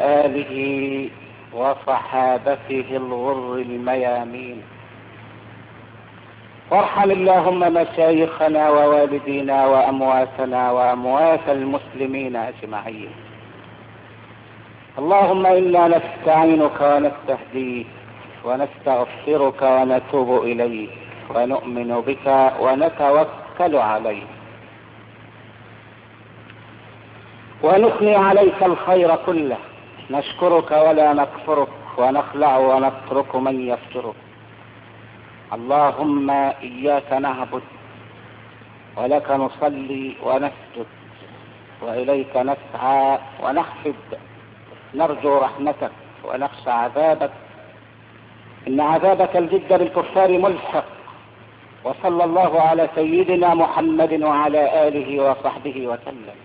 آله وصحابته الغر الميامين. وارحم اللهم مشايخنا ووالدينا وأمواتنا وأموات المسلمين أجمعين. اللهم إنا نستعينك ونستهديك ونستغفرك ونتوب إليك ونؤمن بك ونتوكل عليك ونثني عليك الخير كله، نشكرك ولا نكفرك ونخلع ونترك من يفجرك. اللهم إياك نعبد ولك نصلي ونسجد وإليك نسعى ونحفد، نرجو رحمتك ونخشى عذابك، إن عذابك الجد بالكفار ملحق. وصلى الله على سيدنا محمد وعلى آله وصحبه وسلم.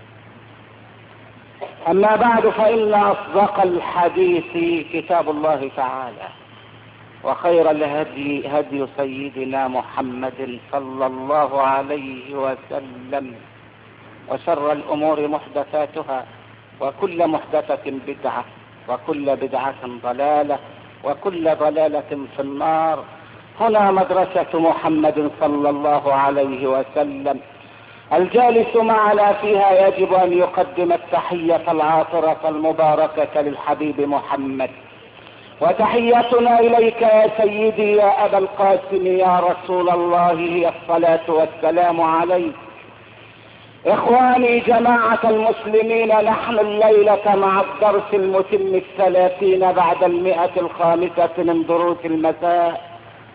أما بعد، فإن أصدق الحديث كتاب الله تعالى، وخير الهدي هدي سيدنا محمد صلى الله عليه وسلم، وشر الأمور محدثاتها، وكل محدثة بدعة، وكل بدعة ضلالة، وكل ضلالة في النار. هنا مدرسة محمد صلى الله عليه وسلم، الجالس معنا فيها يجب أن يقدم التحية العاطرة المباركة للحبيب محمد، وتحيتنا إليك يا سيدي يا أبا القاسم يا رسول الله هي الصلاة والسلام عليك. إخواني جماعة المسلمين، نحن الليلة مع الدرس المتم 30 بعد 105 من دروس المساء.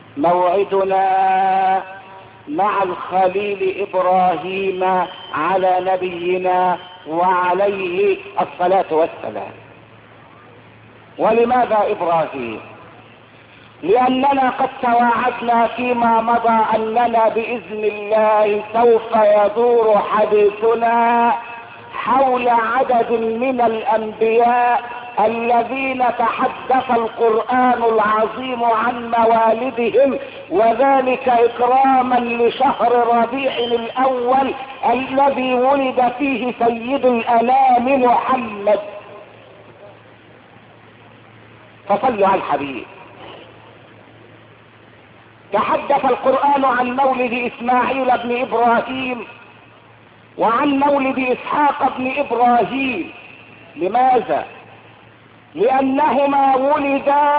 موعدنا مع الخليل إبراهيم على نبينا وعليه الصلاة والسلام. ولماذا إبراهيم؟ لأننا قد تواعدنا فيما مضى أننا بإذن الله سوف يدور حديثنا حول عدد من الأنبياء الذين تحدث القرآن العظيم عن موالدهم، وذلك إكراما لشهر ربيع الأول الذي ولد فيه سيد الأنام محمد. فصلوا على الحبيب. تحدث القرآن عن مولد إسماعيل بن إبراهيم وعن مولد إسحاق بن إبراهيم. لماذا؟ لأنهما ولدا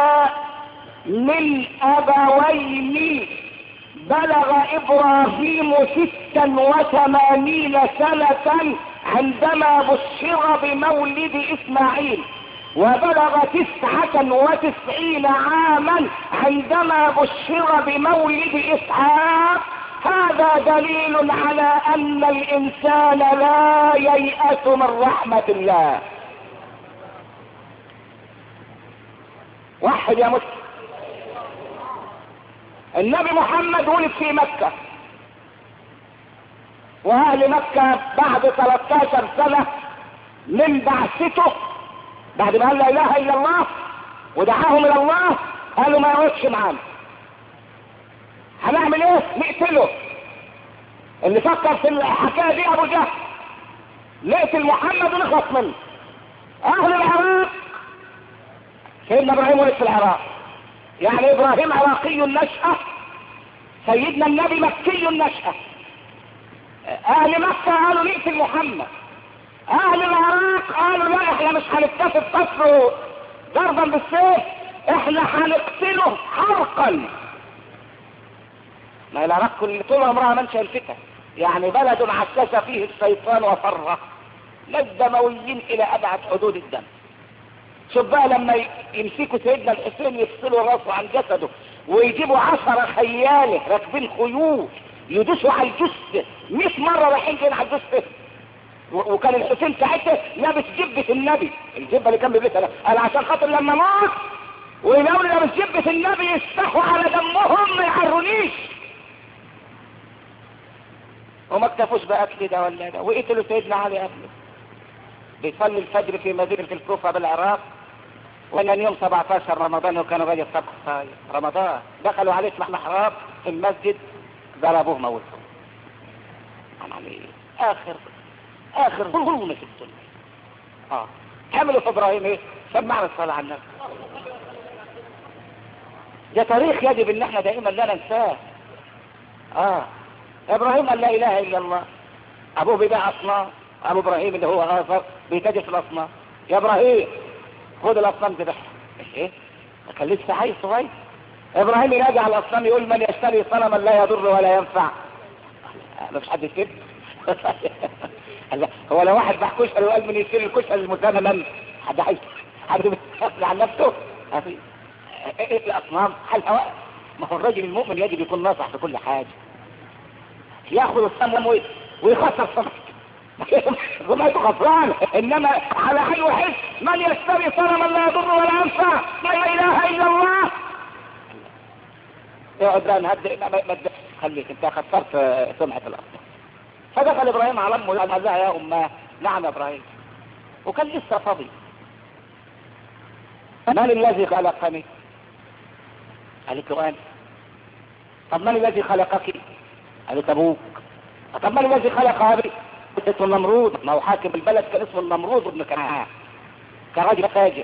من أبوين بلغ إبراهيم 86 سنة عندما بشر بمولد إسماعيل، وبلغ 99 عاما عندما بشر بمولد إسحاق. هذا دليل على أن الإنسان لا ييأس من رحمة الله. واحد يا مسلم، النبي محمد ولد في مكة، وأهل مكة بعد 13 سنة من بعثته، بعد ما قال لا إله إلا الله ودعاهم إلى الله، قالوا ما يقعدش معانا، هنعمل ايه؟ نقتله. اللي فكر في الحكايه دي ابو جهل، نقتل محمد ونخلص منه. اهل العراق، سيدنا ابراهيم ولد في العراق، يعني ابراهيم عراقي النشأة، سيدنا النبي مكي النشأة. اهل مكة قالوا نقتل محمد، اهل العراق قالوا لا، احنا مش هنكتفي بقتله ضربا بالسيف، احنا هنقتله حرقا. ما العراق كل طول عمرها منشأ الفتن، يعني بلد عسس فيه الشيطان وفره، للدمويين الى ابعد حدود الدم. شوف بقى لما يمسكوا سيدنا الحسين يفصلوا راسه عن جسده، ويجيبوا 10 خياله راكبين خيول يدوسوا على الجثه 100 مره رايحين جايين على الجثه. وكان الحسين ساعتها لابس جبه النبي، الجبه اللي كان بيلبسها، قال عشان خاطر لما موت ويلاقوا لابس جبه النبي يستحوا على دمهم ما يعرونيش. وما اكتفوش بقتل ده ولا ده، وقتلوا سيدنا علي قبله بيصلي الفجر في مدينة الكوفة بالعراق، وكان يوم 17 رمضان وكانوا راجل صبح رمضان، دخلوا عليه في محراب في المسجد ضربوه موتوه. عمل ايه؟ اخر ظلم في الدنيا. عملوا في ابراهيم ايه؟ سمعنا الصلاة على النبي. ده تاريخ يجب ان احنا دائما لا ننساه. ابراهيم قال لا اله الا الله، ابوه بيبيع اصنام، ابو ابراهيم اللي هو آزر بيتاجر في الاصنام. يا ابراهيم خد الاصنام تبيعها. ايه؟ كان لسه عيل صغير. ابراهيم يراجع على الاصنام يقول من يشتري صنما لا يضر ولا ينفع. ما فيش حد كده. هو لو واحد باع كشري وقال من يشتري الكشري المثمن حد عايز حد بيتخلى عن نفسه؟ ايه الاصنام حل هواء. ما هو الرجل المؤمن يجب يكون ناصح في كل حاجه. ياخذ الصنم ويخسر صنم وما خسران، انما على حل وحس من يشتري صنما لا يضر ولا ينفع لا اله الا الله. يقعد لا نهدئ ما خليك انت خسرت سمعه الاصنام. فدخل ابراهيم على امه قال لها يا اماه. نعم يا ابراهيم. وكان لسه فاضي. من الذي خلقني؟ قالت له انا. طب من الذي خلقك؟ قالت ابوك. طب من الذي خلق ابي؟ اسمه النمرود، ما هو حاكم البلد كان اسمه النمرود ابن كنعان، كان راجل فاجر.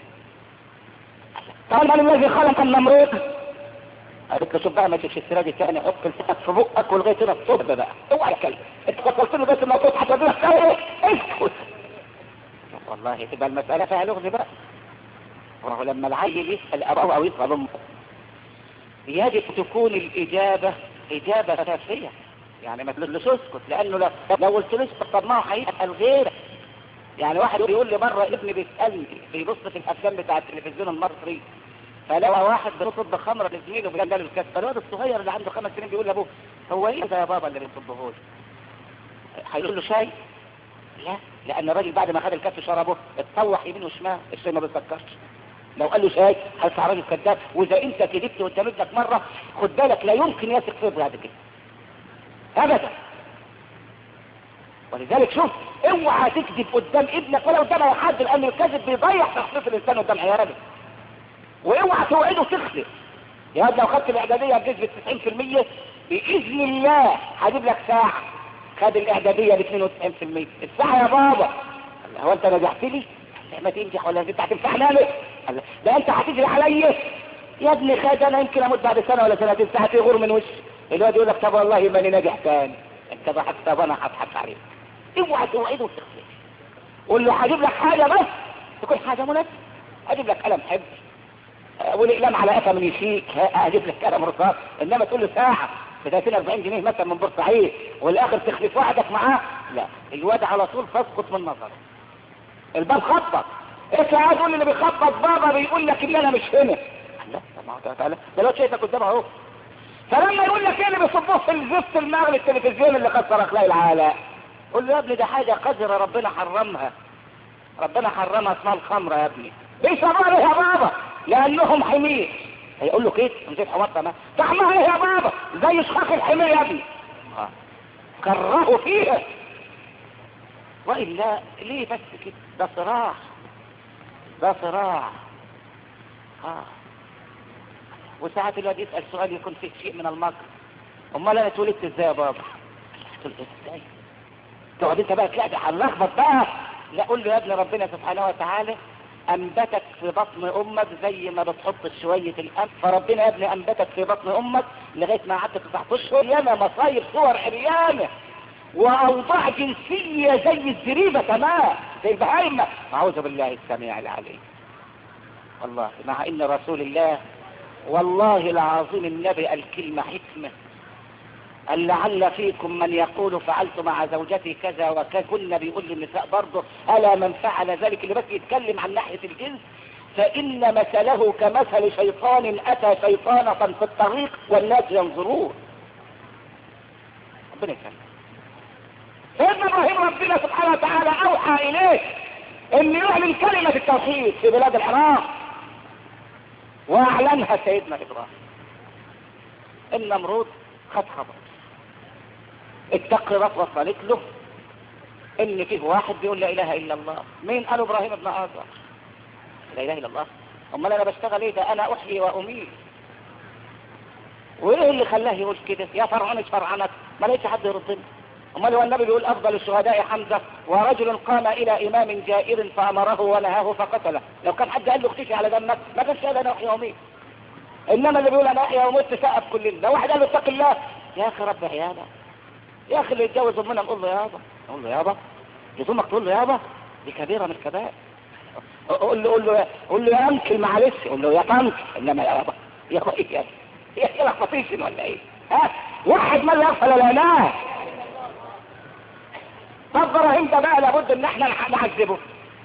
طب من الذي خلق النمرود؟ قالت له شوف بقى ما تمشي السراج الثاني، حط لسانك في بقك ولغايه هنا الصبح بقى، اوعى تتكلم، انت وصلت له بس الموضوع حتى تقول ايه؟ اسكت. والله تبقى المساله فيها لغز بقى. وهو لما العيل يسال ابوه او يسال امه يجب تكون الاجابه اجابه كافيه، يعني ما تقولش اسكت، لانه لو قلت له اسكت طب ما هو هيسال غيرك. يعني واحد يقول لي مره ابني بيسالني بيبص في الافلام بتاع التلفزيون المصري، فلو واحد بيصب خمره لزميله وجاب له الكاس، فالواد الصغير اللي عنده 5 سنين بيقول لابوه هو ايه ده يا بابا اللي بيصبه لي؟ هيقول له شاي؟ لا، لان الراجل بعد ما خد الكاس وشربه اتطوح يمين وشمال، الشاي ما بيسكرش. لو قال له شاي هيطلع راجل كذاب، واذا انت كذبت وانت ابنك مره خد بالك لا يمكن يثق فيه بعد كده ابدا. ولذلك شوف اوعى تكذب قدام ابنك ولا قدام اي حد، لان الكذب بيضيع شخصيه الانسان قدام عياله. واوعى توعده تخلف. يا واد لو خدت الاعداديه بنسبه 90% باذن الله هجيب لك ساعه. خد الاعداديه ب 92%، الساعه يا بابا. هو انت نجحت لي؟ ما تنجح ولا انت هتنفعني انا؟ لا انت هتجري عليا يا ابني. خد انا يمكن اموت بعد سنه ولا سنتين، ساعه يغور من وشي. الواد يقول لك طب والله ماني ناجح تاني. انت ضحكت، طب انا هضحك عليك. اوعى توعده وتخلف. قول له هجيب لك حاجه بس تكون حاجه مناسبه. هجيب لك قلم حبر والاقلام على قفا من يشيك، هجيب لك قلم رصاص. انما تقول له ساعه ب 30 40 جنيه مثلا من بورسعيد والاخر تخلف وعدك معاه، لا. الواد على طول تسقط من نظره. الباب خبط، انت قاعد تقول اللي بيخبط بابا بيقول لك ان انا مش هنا. لا ما هو تعالى ده الواد شايفك قدامه اهو. فلما يقول لك ايه اللي بيصبوه في الزفت المغرب التلفزيون اللي كسر اخلاق العالم، قول له يا ابني ده حاجه قذره ربنا حرمها. ربنا حرمها اسمها الخمره يا ابني. بيشربوها ليه يا بابا؟ لانهم حمير. هيقول له كده نسيت حمار تمام. طعمها ايه يا بابا؟ زي شخاخ الحمير يا ابني. كرهوا فيها. والا ليه بس كده؟ ده صراع، ده صراع. وساعات الواد يسال سؤال يكون فيه شيء من المكر. امال انا اتولدت ازاي يا بابا؟ اتولدت ازاي؟ تقعد انت بقى تلاقي هنلخبط بقى. لا، قول له يا ابني ربنا سبحانه وتعالى انبتك في بطن امك زي ما بتحط شويه القمح، فربنا يا ابني انبتك في بطن امك لغايه ما قعدت 9 اشهر. ياما مصايب صور عريانه واوضاع جنسيه زي الزريبه تمام، زي البهايمه. اعوذ بالله السميع العليم. والله مع ان رسول الله والله العظيم النبي الكلمه حكمه. قال لعل فيكم من يقول فعلت مع زوجتي كذا وكذا. كنا بيقول للنساء برضه الا من فعل ذلك، اللي بس يتكلم عن ناحيه الجنس فان مثله كمثل شيطان اتى شيطانه في الطريق والناس ينظرون. ربنا يسلمك. سيدنا ابراهيم ربنا سبحانه وتعالى اوحى اليه ان يعلن كلمه التوحيد في بلاد العراق، واعلنها سيدنا ابراهيم. النمرود خد خبر، التقريرات وصلت له ان فيه واحد بيقول لا اله الا الله. مين؟ قالوا ابراهيم ابن آزر. لا اله الا الله؟ امال انا بشتغل ايه؟ ده انا احيي واميت. وايه اللي خلاه يقول كده؟ يا فرعون ايش فرعنك؟ ما لقيتش حد يردني. امال هو النبي بيقول افضل الشهداء حمزة ورجل قام الى امام جائر فامره ونهاه فقتله. لو كان حد قال له اختشي على دمك ما كانش قال انا احيا واميت. انما اللي بيقول انا احيا واموت سقف كلنا. لو واحد قال له اتق الله يا اخي رب عيالك يا اخي اللي يتجوز امنا نقول له يابا، نقول له يابا لزومك تقول له يابا دي كبيره من الكبائر. قول له يا انكل معلش، قول له يا طنط، انما يا يابا يا اخويا يا لخبطيشن ولا ايه؟ ها واحد ما يغفل ولا لا. طب ابراهيم ده بقى لابد ان احنا نعذبه،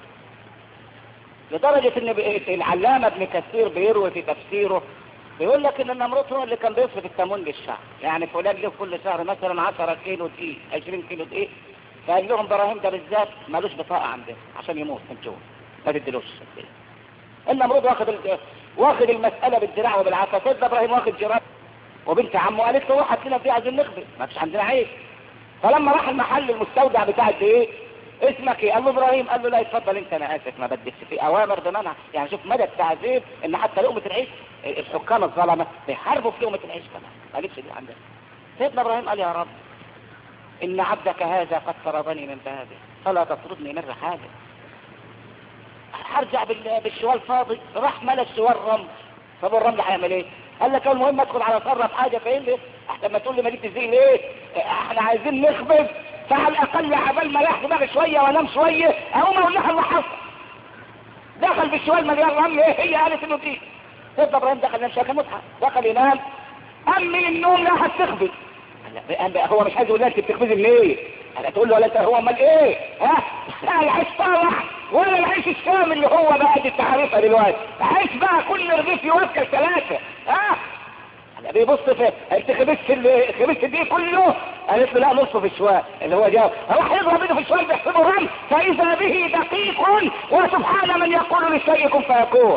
لدرجه ان العلامه ابن كثير بيروي في تفسيره بيقول لك ان النمرود هو اللي كان بيصرف التموين للشعب. يعني فلان له كل شهر مثلا 10 كيلو دقيق 20 كيلو دقيق، فقال لهم ابراهيم ده بالذات مالوش بطاقه عندنا عشان يموت من جوع ما تديلوش. النمرود واخد المساله بالذراع وبالعافيه. سيدنا ابراهيم واخد جيران وبنت عمه قالت له روح هات لنا دي عايزين نخبز ما فيش عندنا عيش. فلما راح المحل المستودع بتاع ايه اسمك ايه؟ قال له ابراهيم. قال له لا اتفضل انت انا اسف ما بدكش في اوامر بمنع. يعني شوف مدى التعذيب ان حتى لقمه العيش الحكام الظلمه بيحاربوا في لقمه العيش كمان. قالتش دي عندنا. سيدنا ابراهيم قال يا رب ان عبدك هذا قد طردني من بابه فلا تطردني من رحاله. هرجع بالشوال فاضي. راح ملا الشوال رمل. طب الرمل هيعمل ايه؟ قال لك المهم ادخل على صرف حاجه فاهم لي احسن ما تقول لي ماليش زي ليه؟ احنا عايزين نخبز فعلى الاقل عبال ما ياخد دماغي شويه وانام شويه اقوم اقول لها اللي حصل. دخل بالشوال مليان رمل. ايه هي؟ قالت انه دي. سيدنا ابراهيم دخل ينام شويه كان متعب. دخل ينام قام من النوم لا هتخبز. هو مش عايز يقول لها انت بتخبزي ليه؟ هتقول له ولا انت هو امال ايه؟ ها؟ العيش طالع ولا العيش الشام اللي هو بقى دي تعرفها دلوقتي. عيش بقى كل رغيف يوكل 3. ها؟ بيبص في انت خبزت دي كله؟ قالت له لا نصه في الشوال اللي هو جاوب. راح يضرب ايده في الشوال بيحسبه رمل فاذا به دقيق وسبحان من يقول للشيء كن فيكون.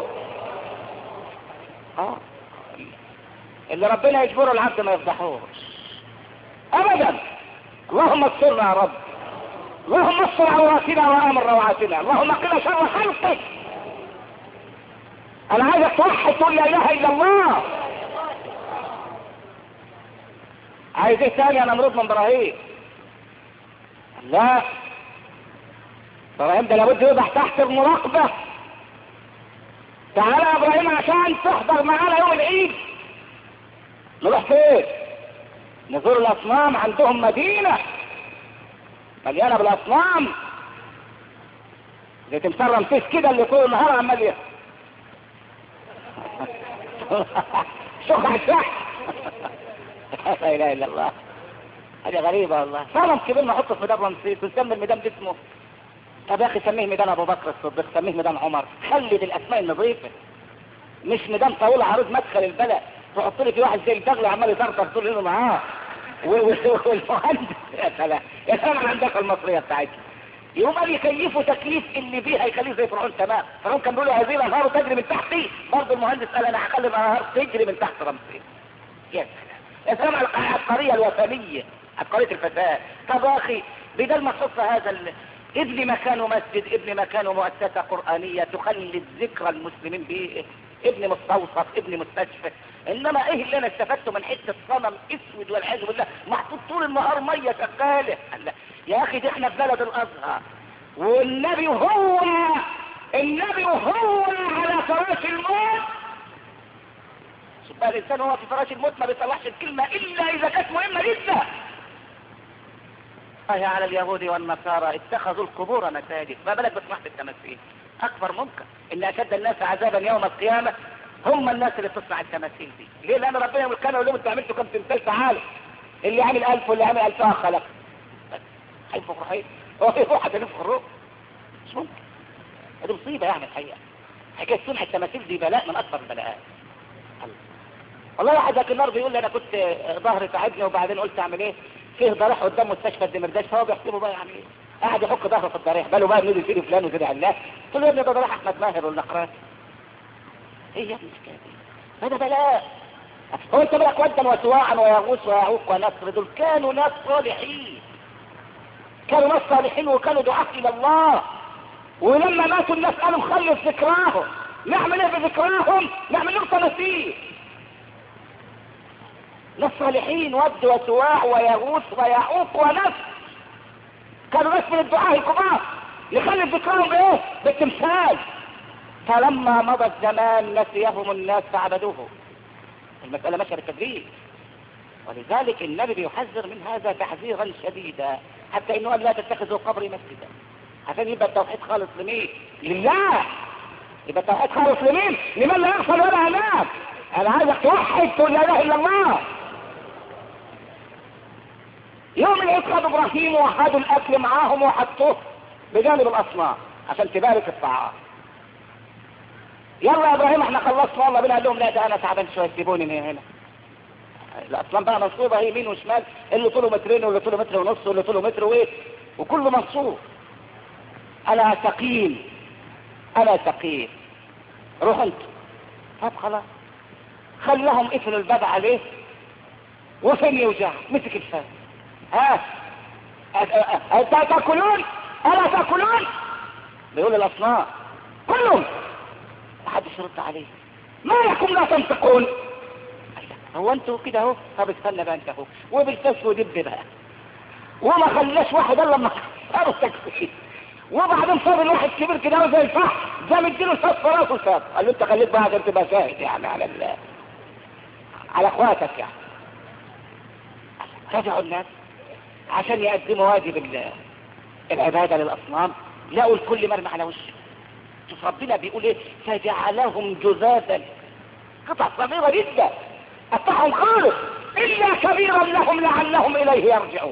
اللي ربنا يجبره العبد ما يفضحوش ابدا. اللهم استرنا يا رب. اللهم استر عوراتنا وامن روعاتنا. اللهم قنا شر خلقك. انا عايزك توحد تقول لا اله الا الله. عايز ايه تاني يا نمرود من ابراهيم؟ لا ابراهيم ده لابد يوضع تحت المراقبه. تعالى يا ابراهيم عشان تحضر معانا يوم العيد. نروح فين؟ نزور الاصنام. عندهم مدينه مليانه بالاصنام زي تمثال رمسيس كده اللي طول النهار عمال شخ عشاح. لا اله الا الله. حاجه غريبه والله. صنم كبير نحطه في ميدان رمسيس ونسمي الميدان باسمه. طب يا اخي سميه ميدان ابو بكر الصديق، سميه ميدان عمر. خلي الاسماء النظيفه مش ميدان طاوله عروض مدخل البلد تحط لي في واحد زي البغل عمال يطرطر طول الليل معاه والمهندس. يا سلام يا سلام على الهندسه المصريه بتاعتنا. يقوم قال يكيفوا تكليف اللي بيه هيخليه زي فرعون تمام. فرعون كان بيقول هذه الانهار تجري من تحتي، برضه المهندس قال انا هخلي الانهار تجري من تحت رمسيس. يا سلام يا سلام على العبقريه الوثنيه عبقريه الفساد. طب يا اخي بدل ما تحط هذا ابن مكانه مسجد، ابن مكانه مؤسسه قرانيه تخلد ذكرى المسلمين به، ابن مستوصف، ابن مستشفى. انما ايه اللي انا استفدته من حته صنم اسود والعياذ بالله محطوط طول النهار ميه شغاله؟ يا اخي دي احنا في بلد الازهر والنبي وهو على فراش الموت. شوف الانسان هو في فراش الموت ما بيطلعش الكلمه الا اذا كانت مهمه جدا. الله على اليهود والنصارى اتخذوا القبور مساجد، ما بالك بصناعه التماثيل؟ اكبر ممكن ان اشد الناس عذابا يوم القيامه هم الناس اللي بتصنع التماثيل دي. ليه؟ لان ربنا يقول كانوا يقول لهم انتوا عملتوا كم تمثال تعالوا اللي عامل 1000 واللي عامل 2000 خلق. هينفخ روحين هو في واحد ينفخ الروح؟ مش ممكن. دي مصيبه يعني الحقيقه. حكايه صنع التماثيل دي بلاء من اكبر البلاءات. والله واحد ذاك النهار بيقول لي انا كنت ظهري تعبني وبعدين قلت اعمل ايه؟ فيه ضريح قدام مستشفى الدمرداش فهو بيحسبه بقى يعني ايه؟ قاعد يحك ظهره في الضريح باله بقى نزل فيه فلان وكده علاه. قلت له يا ابني ده ضريح احمد ماهر والنقرات. ايه يا ابني الحكايه دي؟ هذا بلاء. هو انت بالك ودا وسواعا ويغوث ويعوق ونصر دول كانوا ناس صالحين. كانوا ناس صالحين وكانوا دعاة الى الله. ولما ماتوا الناس قالوا نخلص ذكراهم. نعمل ايه بذكراهم؟ نعمل لهم تماثيل. ناس صالحين ود وسواع ويغوث ويعوق ونصر كانوا ناس من الدعاة الكبار يخلي ذكرهم بايه؟ بالتمثال. فلما مضى الزمان نسيهم الناس فعبدوه. المسألة ماشية بالتدريج. ولذلك النبي بيحذر من هذا تحذيرا شديدا، حتى انه قال لا تتخذوا قبري مسجدا، عشان يبقى التوحيد خالص لمين؟ لله. يبقى التوحيد خالص لمين؟ لمن لا يغفل ولا ينام. انا عايزك توحد تقول لا اله الا الله. يوم العيد خدوا ابراهيم وخدوا الاكل معاهم وحطوه بجانب الاصنام عشان تبارك الطعام. يلا يا ابراهيم احنا خلصنا، والله بنا قال لهم لا ده انا تعبان شويه سيبوني من هنا. الاصنام بقى منصوبه يمين وشمال، اللي طوله مترين واللي طوله متر ونص واللي طوله متر وايه، وكله منصوب. انا ثقيل انا ثقيل، روح انت. طب خلاص خلهم قفلوا الباب عليه وفين يوجع مسك الفاس. تاكلون الا تاكلون؟ بيقول الاصنام كلهم. محدش يرد عليه. ما لكم لا تنطقون؟ هو انتوا كده اهو. طب استنى بقى انت اهو، وبالكسف ودب بقى، وما خلاش واحد الا لما صاروا التكفير. وبعدين صار الواحد كبير كده زي الفحم، زي مديله الفاس في راسه وساب. قال له انت خليك بقى عشان تبقى شاهد يعني على اخواتك يعني. رجعوا الناس عشان يقدموا واجب العباده للاصنام، لقوا الكل مرمى على وشه. شوف ربنا بيقول ايه؟ فجعلهم جذاذا، قطع صغيره جدا، قطعهم خالص، الا كبيرا لهم لعلهم اليه يرجعون.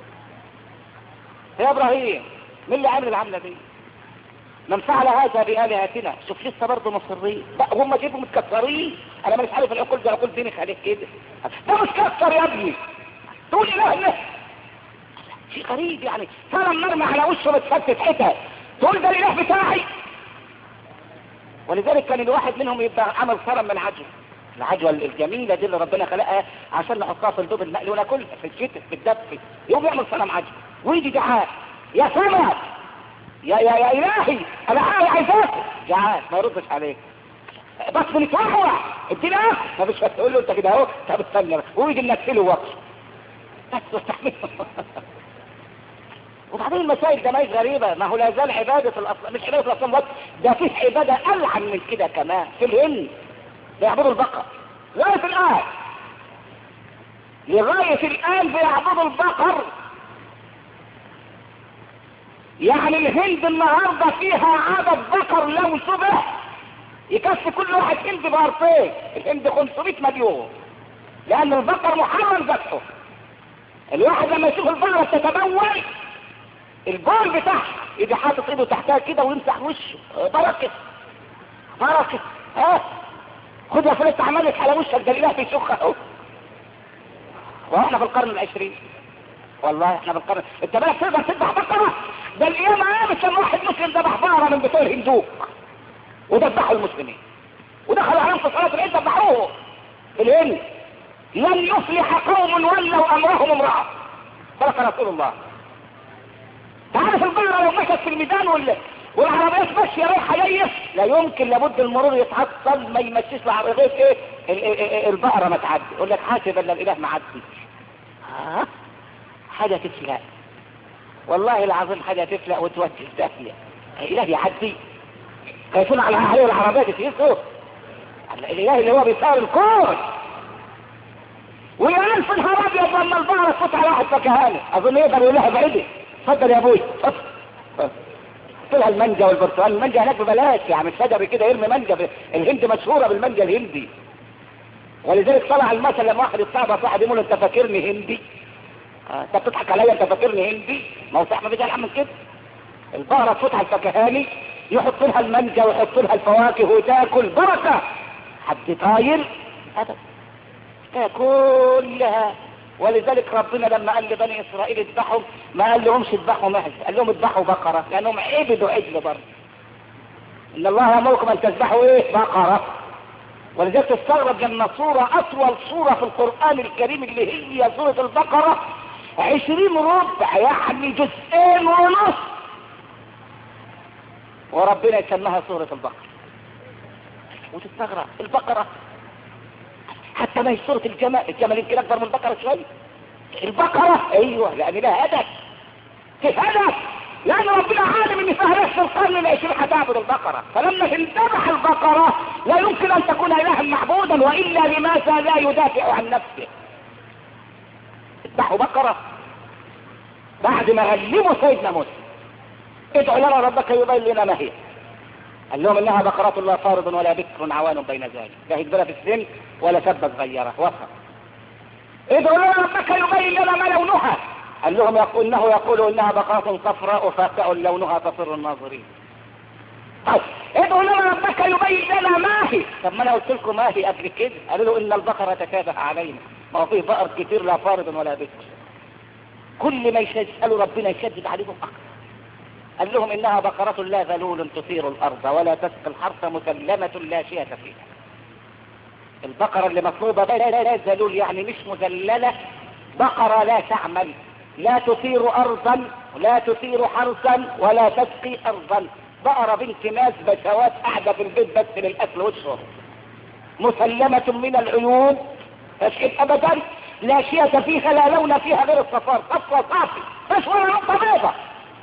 يا ابراهيم مين اللي عامل العمله دي؟ من فعل هذا بآلهتنا. شوف لسه برضه مصرين، هم جيبوا متكسرين. انا مش عارف العقول دي عقول دينك عليك كده، ده متكسر يا ابني تقول اله شيء غريب يعني. صنم مرمى على وشه متفتت حتت تقول ده الاله بتاعي. ولذلك كان الواحد منهم يبقى عمل صنم من العجوه الجميله دي اللي ربنا خلقها عشان نحطها في البيض المقلي وناكلها في الشتاء في الدفء. يقوم يعمل صنم عجوه ويجي جعان، يا سمك يا الهي انا عايزاك، جعان ما يردش عليك. بس بنتوحوح ادينا ما مش هتقول له انت كده اهو. طب استنى ويجي نكسله وقت بس واستحمله. وبعدين المسائل ده ما هيش غريبه، ما هو لا زال عباده الاصنام، مش عباده الاصنام بس، ده فيه عباده العن من كده كمان. في الهند بيعبدوا البقر لغايه الان، لغايه الان بيعبدوا البقر. يعني الهند النهارده فيها عدد بقر لو صبح يكفي كل واحد هندي بقرتين. الهند 500 مليون، لان البقر محرم ذبحه. الواحد لما يشوف البقره تتبول البول بتاعها يجي حاطط ايده تحتها كده ويمسح وشه. بركه بركه خد يا فلان عملت على وشك، ده الاله بيشخ اهو. واحنا في القرن العشرين، والله احنا في القرن. انت بالك تقدر تذبح بقره؟ ده القيامه قامت لما واحد مسلم ذبح بقره من بتوع الهندوق وذبحوا المسلمين ودخلوا عليهم في صلاه العيد ذبحوه. في الهند لن يفلح قوم ولوا امرهم امراه، صدق رسول الله. تعرف البقره لو مشت في الميدان والعربيات ماشيه رايحه جايه لا يمكن، لابد المرور يتعطل ما يمشيش العربيات ايه البقره ما تعدي. يقول لك حاسب ان الاله معدي. حاجه تفلق والله العظيم، حاجه تفلق وتودي في داهيه. الاله يعدي خايفين على اهالي العربيات يسيسوا. الاله اللي هو بيصار الكون ويقال في النهار ابيض لما البقره تفوت على واحد فكهانه اظن يقدر يقول لها بعيدي اتفضل يا ابوي طلع المانجا والبرتقال. المانجا هناك ببلاش يعني، الشجر كده يرمي مانجا. الهند مشهوره بالمانجا الهندي، ولذلك طلع المثل لما واحد يتصاحب صاحب يقول انت فاكرني هندي؟ انت بتضحك عليا، انت فاكرني هندي؟ ما هو صاحب بيجي من كده. البقره تفوت على الفكهاني يحط لها المانجا ويحط لها الفواكه وتاكل بركه. حد طاير ابدا كلها. ولذلك ربنا لما قال لبني اسرائيل اذبحوا ما قال لهمش اذبحوا معز، قال لهم اذبحوا بقره، لانهم عبدوا عجل برضه. ان الله يامركم ان تذبحوا ايه؟ بقره. ولذلك تستغرب لما صوره اطول صوره في القران الكريم اللي هي سوره البقره 20 ربع يعني جزئين ونص، وربنا يسميها سوره البقره. وتستغرب البقره حتى ما هي سورة الجمل. الجمل يمكن اكبر من البقرة شوية. البقرة ايوه لان لها هدف. في هدف، لأن ربنا عالم ان فيها نفس القرن العشرين هتعبد البقرة، فلما تذبح البقرة لا يمكن ان تكون الها معبودا، والا لماذا لا يدافع عن نفسه؟ اذبحوا بقرة بعد ما غلبوا سيدنا موسى. ادعوا لنا ربك يبين لنا ما هي. قال لهم انها بقرة لا فارض ولا بكر عوان بين ذلك، لا هجبرة في السن ولا سبة صغيرة وسط. ادعوا لنا ربك يبين لنا ما لونها. قال لهم انه يقول انها بقرة صفراء فاقع لونها تسر الناظرين. طيب ادعوا لنا ربك يبين لنا ما هي. طب ما انا قلت لكم ما هي قبل كده. قالوا له ان البقرة تشابه علينا، ما هو فيه بقر كتير لا فارض ولا بكر. كل ما يسألوا ربنا يشدد عليهم اكثر. قال لهم انها بقرة لا ذلول تثير الارض ولا تسقي الحرث مسلمة لا شية فيها. البقرة اللي مطلوبة لا ذلول يعني مش مذللة، بقرة لا تعمل، لا تثير ارضا ولا تثير حرثا ولا تسقي ارضا، بقرة بنت ناس بشوات قاعدة في البيت بس للاكل والشرب، مسلمة من العيون تشهد ابدا، لا شية فيها لا لون فيها غير الصفار، صفرة صافي مش ولا نقطة بيضة.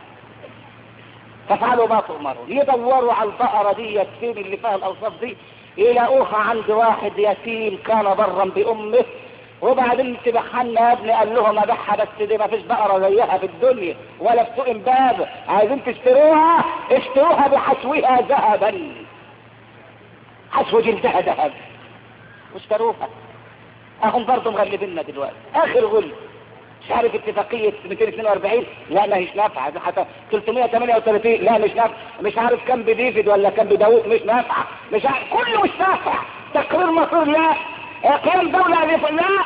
ففعلوا ما تؤمرون، يدوروا على البقرة دي يتيم اللي فيها الاوصاف دي، يلاقوها عند واحد يتيم كان برا بامه، وبعدين تبحنا يا ابني. قال لهم ابيعها بس دي ما فيش بقرة زيها في الدنيا ولا في سوق امبابة، عايزين تشتروها اشتروها بحشوها ذهبا، حشو جلدها ذهب، واشتروها. اهم برضه مغلبيننا دلوقتي اخر غل. مش عارف اتفاقية 242 لا ما هيش نافعة، حتى 338 لا مش نافعة، مش عارف كم بديفيد ولا كم بداوود مش نافعة، مش عارف كله مش نافع. تقرير مصير لا، قيام دولة لا،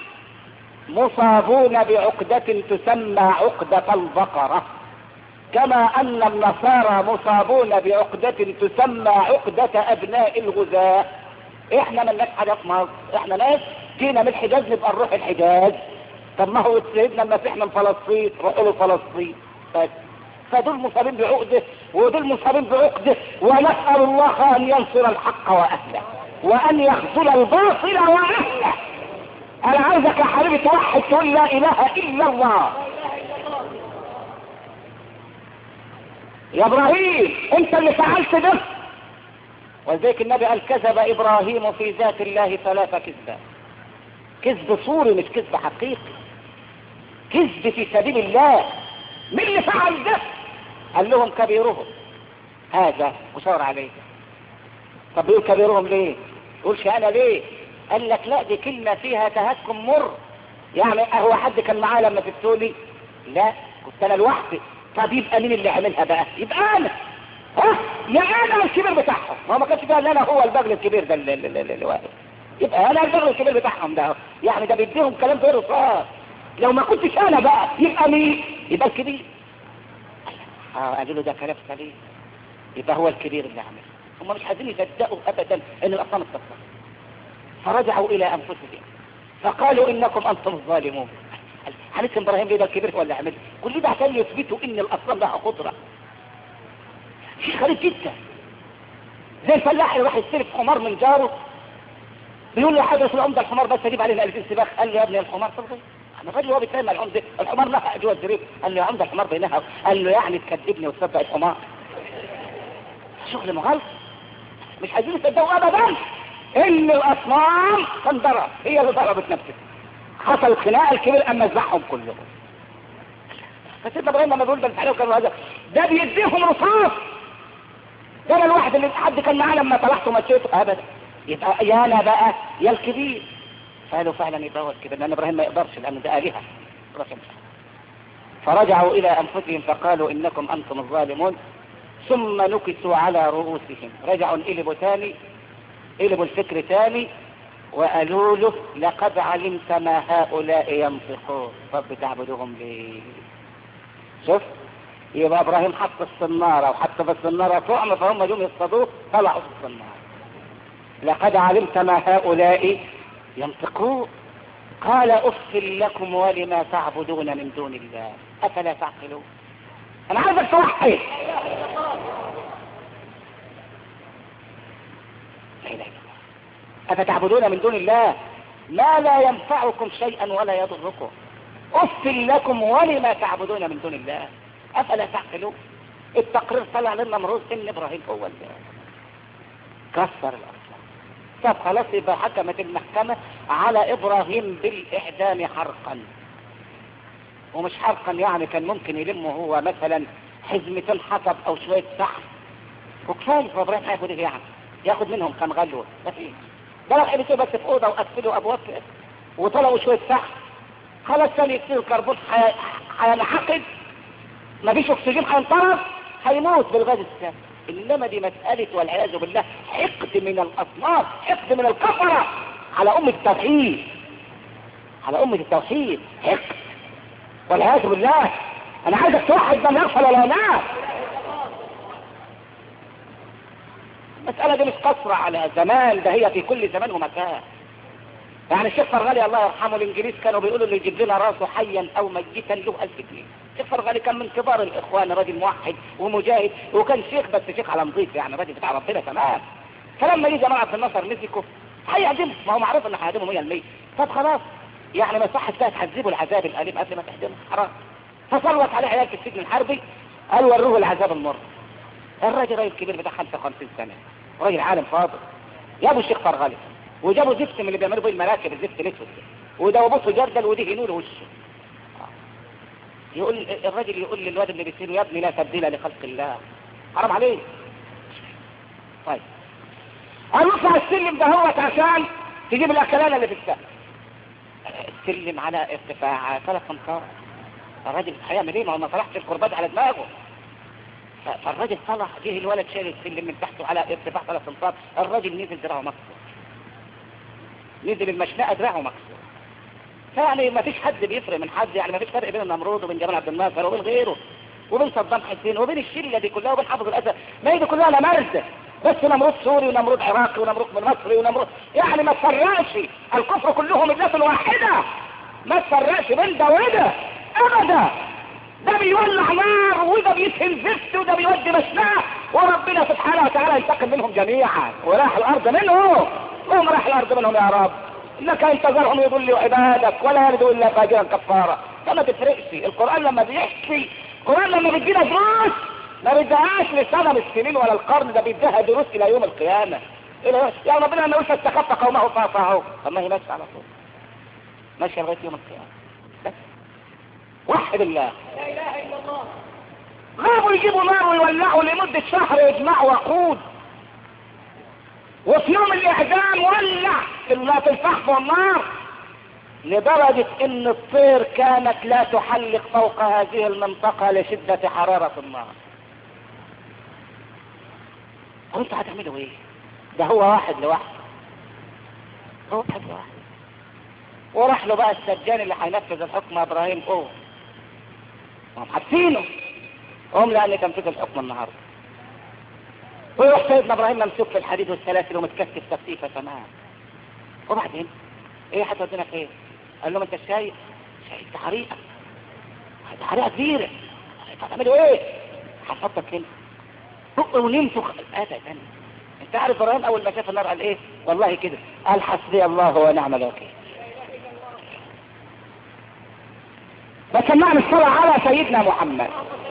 مصابون بعقدة تسمى عقدة البقرة، كما ان النصارى مصابون بعقدة تسمى عقدة ابناء الغزاة. احنا ملناش حاجة في مصر، احنا ناس جينا من الحجاز نبقى نروح الحجاز. طب ما هو سيدنا المسيح من فلسطين، روحوا له فلسطين بس. فدول مصابين بعقدة ودول مصابين بعقدة، ونسأل الله ان ينصر الحق واهله وان يخذل الباطل واهله. انا عايزك يا حبيبي توحد تقول لا اله الا الله. يا ابراهيم انت اللي فعلت ده. ولذلك النبي قال كذب ابراهيم في ذات الله 3 كذبات. كذب صوري مش كذب حقيقي، كذب في سبيل الله. مين اللي فعل ده؟ قال لهم كبيرهم هذا وشاور عليه. طب يقول كبيرهم ليه؟ يقولش انا ليه؟ قال لك لا دي كلمة فيها تهكم مر، يعني هو حد كان معاه لما تفتولي؟ لا كنت انا لوحدي. طب يبقى مين اللي عملها بقى؟ يبقى انا. ها يا انا الكبير بتاعهم، ما كانش فيها ان انا هو البغل الكبير ده اللي واقف، يبقى انا البغل الكبير بتاعهم ده. يعني ده بيديهم كلام غير صار. لو ما كنتش انا بقى يبقى مين؟ يبقى الكبير. قالوا له ده كلام سليم، يبقى هو الكبير اللي عمل. هم مش عايزين يصدقوا ابدا ان الاصنام اتكسرت. فرجعوا الى انفسهم فقالوا انكم انتم الظالمون. حديث ابراهيم ليه ده الكبير ولا عمل؟ كل ده عشان يثبتوا ان الاصنام لها قدره. شيء غريب جدا. زي الفلاح اللي راح يستلف حمار من جاره، بيقول له حضرة العمده الحمار بس اجيب علينا 2000 سباق. قال له يا ابني الحمار صدقني. الراجل هو بيتكلم عن العمده، الحمار نفع جوه الزريب. قال له يا عمده الحمار بينها. قال له يعني تكذبني وتصدق الحمار؟ شغل مغلط. مش عايزين يصدقوا ابدا ان الاصنام تنضرب، هي اللي ضربت نفسها. حصل خناقه الكبير اما ذبحهم كلهم. فسيدنا ابراهيم لما بيقول ده الفعل كانوا هذا ده بيديهم رصاص. ده انا الواحد اللي حد كان معاه لما طلعت ومشيته ابدا. يبقى يا انا بقى يا الكبير. قالوا فعلا يبقى هو الكبير، لان ابراهيم ما يقدرش لان ده الهه. فرجعوا الى انفسهم فقالوا انكم انتم الظالمون، ثم نكسوا على رؤوسهم. رجعوا انقلبوا تاني، قلبوا الفكر تاني وقالوا له لقد علمت ما هؤلاء ينطقون، طب تعبدوهم ليه؟ شوف يبقى ابراهيم حط الصنارة وحط في الصنارة طعم، فهم جم يصطادوه طلعوا في الصنارة. لقد علمت ما هؤلاء ينطقون قال اف لكم ولما تعبدون من دون الله افلا تعقلون. انا عايزك توحد. لا اله الا الله. افتعبدون من دون الله ما لا ينفعكم شيئا ولا يضركم. اف لكم ولما تعبدون من دون الله. افلا تعقلون؟ التقرير طلع للنمرود ان ابراهيم هو اللي كسر الاصنام. طب خلاص يبقى حكمت المحكمة على ابراهيم بالاعدام حرقا. ومش حرقا يعني، كان ممكن يلمه هو مثلا حزمتين حطب او شوية سحب وكفاية. فابراهيم هياخد ايه يعني؟ ياخد منهم كم غلوة؟ مفيش. ده لو حبسوا بس في اوضه وقفلوا ابواب وطلعوا شوية سحب، خلاص ثاني اكسيد الكربون هينعقد، مفيش اكسجين، هينطرد، هيموت بالغاز السام. انما دي مسألة والعياذ بالله حقد من الاصناف، حقد من الكفرة على امة التوحيد، على امة التوحيد حقد والعياذ بالله. انا عايزك توحد من يغفل ولا ينام. المسألة دي مش قصرة على زمان، ده هي في كل زمان ومكان. يعني الشيخ فرغالي الله يرحمه، الانجليز كانوا بيقولوا اللي يجيب لنا راسه حيا او ميتا له 1000 جنيه. الشيخ فرغالي كان من كبار الاخوان، راجل موحد ومجاهد، وكان شيخ بس شيخ على نظيف يعني، راجل بتاع ربنا تمام. فلما يجي جماعه في النصر مسكوا هيعدمه، ما هو معروف ان هيعدمه 100%. طب خلاص يعني ما صح ده تحذبوا العذاب الاليم قبل ما تحدمه، حرام. فصلت عليه عيال في السجن الحربي، قال وروه العذاب المر. الراجل راجل كبير بتاع 55 سنه، راجل عالم فاضل. جابوا الشيخ فرغالي وجابوا زفت من اللي بيعملوا بيه المراكب، الزفت الاسود، ودوبوه جردل ودهنوا له وشه. يقول الراجل يقول للواد اللي بيسيره يا ابني لا تبديل لخلق الله، حرام عليك. طيب هنطلع السلم ده هو عشان تجيب الاكلانه اللي في السقف. السلم على ارتفاع 3 امتار. الراجل هيعمل ايه؟ ما هو ما طلعش الكرباج على دماغه. فالراجل طلع، جه الولد شايل السلم من تحته على ارتفاع 3 امتار، الراجل نزل دراعه مكسور، نزل المشنقه دراعه مكسور. فيعني ما فيش حد بيفرق من حد، يعني ما فيش فرق بين النمرود وبين جمال عبد الناصر وبين غيره وبين صدام حسين وبين الشله دي كلها وبين حافظ الاسد. ما هي دي كلها نمارده، بس نمرود سوري ونمرود عراقي ونمرود من مصري ونمرود، يعني ما تفرقش. الكفر كلهم ملة واحده، ما تفرقش بين ده وده ابدا. ده بيولع نار وده بيسهل زفت وده بيودي مشناه، وربنا سبحانه وتعالى ينتقم منهم جميعا وراح الارض منهم. هم راح الارض منهم يا رب، انك ان تذرهم يضلوا عبادك ولا يلدوا الا فاجرا كفارا. ده ما تفرقش. القران لما بيحكي، القران لما بيدينا دروس ما بيديهاش لسنه من السنين ولا القرن، ده بيديها دروس الى يوم القيامه. يا ربنا لما يقول فاستخف قومه فاطاعوه، طب ما هي ماشيه على طول، ماشيه لغايه يوم القيامه. بس وحد الله، لا اله الا الله. غابوا يجيبوا نار ويولعوا لمده شهر، يجمعوا وقود، وفي يوم الاعدام ولع في الفحم والنار لدرجة ان الطير كانت لا تحلق فوق هذه المنطقة لشدة حرارة النار. وانتوا هتعملوا ايه؟ ده هو واحد لوحده، هو واحد لوحده. وراح له بقى السجان اللي هينفذ الحكم ابراهيم هم حابسينه لان تنفيذ الحكم النهارده. ويروح سيدنا ابراهيم ممسوك في الحديد والسلاسل ومتكتف تكتيفه تمام. وبعدين ايه هتودينا فين؟ قال لهم انت شايف حريقه، حريقه كبيره، هتعملوا ايه؟ هنحطك هنا ونمسك ابدا. انت عارف ابراهيم اول ما شاف النار قال ايه؟ والله كده قال حسبي الله ونعم الوكيل. فسمعنا الصلاه على سيدنا محمد.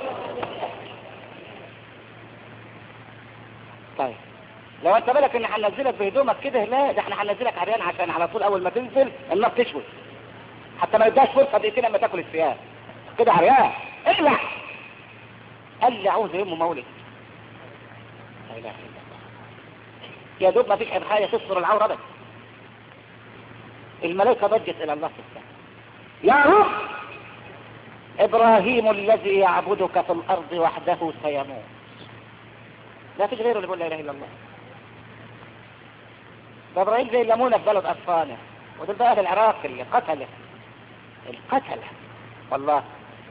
طيب لو انت بالك ان هننزلك بهدومك كده، لا ده احنا هننزلك عريان عشان على طول اول ما تنزل النار تشوي، حتى ما يداش فرصه دقيقتين لما تاكل الثياب كده عريان. اقلع. قال لي عاوز يوم مولد، لا اله الا الله. يا دوب ما فيش حاجه تستر العوره بس. الملائكه ضجت الى الله سبحانه، يا رب ابراهيم الذي يعبدك في الارض وحده سيموت، لا فيش غيره اللي يقول لا اله الا الله. ده ابراهيم زي الليمونه في بلد اطفاله، ودول بقى العراق اللي القتله والله.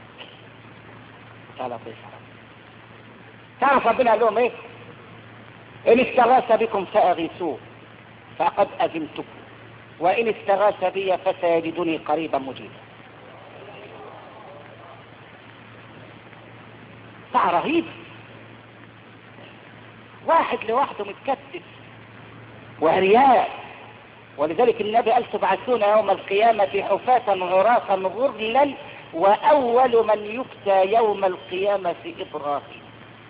تعرف ربنا قال لهم ايه؟ ان استغاث بكم فاغيثوه فقد اذنتكم وان استغاث بي فسيجدني قريبا مجيبا. ساعة رهيب، واحد لوحده متكتف وعريان. ولذلك النبي قال تبعثون يوم القيامة حفاة عراة غرلا وأول من يفتى يوم القيامة إبراهيم.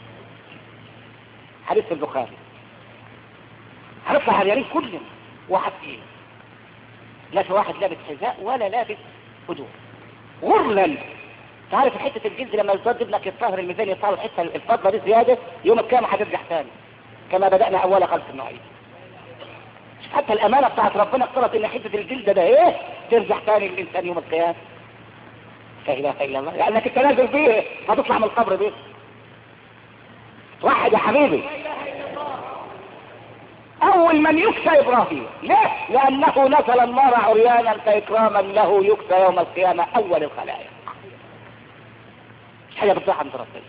حديث البخاري. هنطلع على اليمين كلنا واحد فيه، لا في واحد لابس حذاء ولا لابس هدوم، غرلا. تعرف حتة الجلد لما يزداد ابنك يطهر الميزان يطهر الحتة الفضة دي زيادة، يوم القيامة هترجع تاني كما بدأنا أول خلق النوعية. حتى الأمانة بتاعت ربنا اقترت إن حتة الجلد ده إيه ترجع تاني للإنسان يوم القيامة. لا إله إلا الله، يعني انك تنازل بيه هتطلع من القبر بيه. واحد يا حبيبي، اول من يكسى ابراهيم. ليه؟ لانه نزل النار عريانا فاكراما له يكسى يوم القيامة اول الخلائق. مش حاجة بتضحى عند ربنا.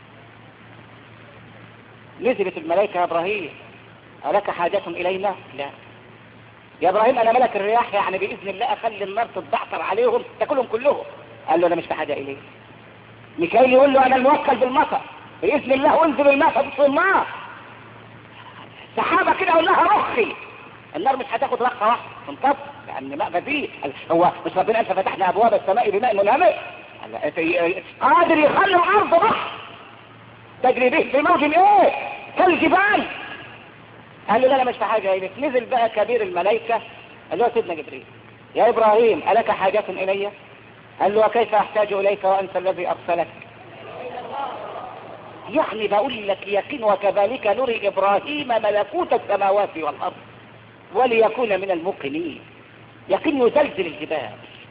نزلت الملائكة يا ابراهيم ألك حاجة الينا؟ لا. يا ابراهيم انا ملك الرياح، يعني باذن الله اخلي النار تتبعثر عليهم تاكلهم كلهم. قال له انا مش بحاجة اليه. ميكائيل يقول له انا الموكل بالمطر، باذن الله انزل الماء فتطفئ النار. سحابة كده اقول لها رخي، النار مش هتاخد رخة واحدة تنطفئ لان ماء غزير. هو مش ربنا قال ففتحنا ابواب السماء بماء منهمر؟ قادر يخلي الارض بحر تجري به في موج ايه كالجبال. قال له لا انا مش في حاجة اليك. نزل بقى كبير الملائكة قال له سيدنا جبريل يا ابراهيم الك حاجة الي؟ قال له وكيف احتاج اليك وانت الذي ارسلك؟ يعني بقول لك يقين وكذلك نري ابراهيم ملكوت السماوات والارض وليكون من الموقنين. يقين يزلزل الجبال.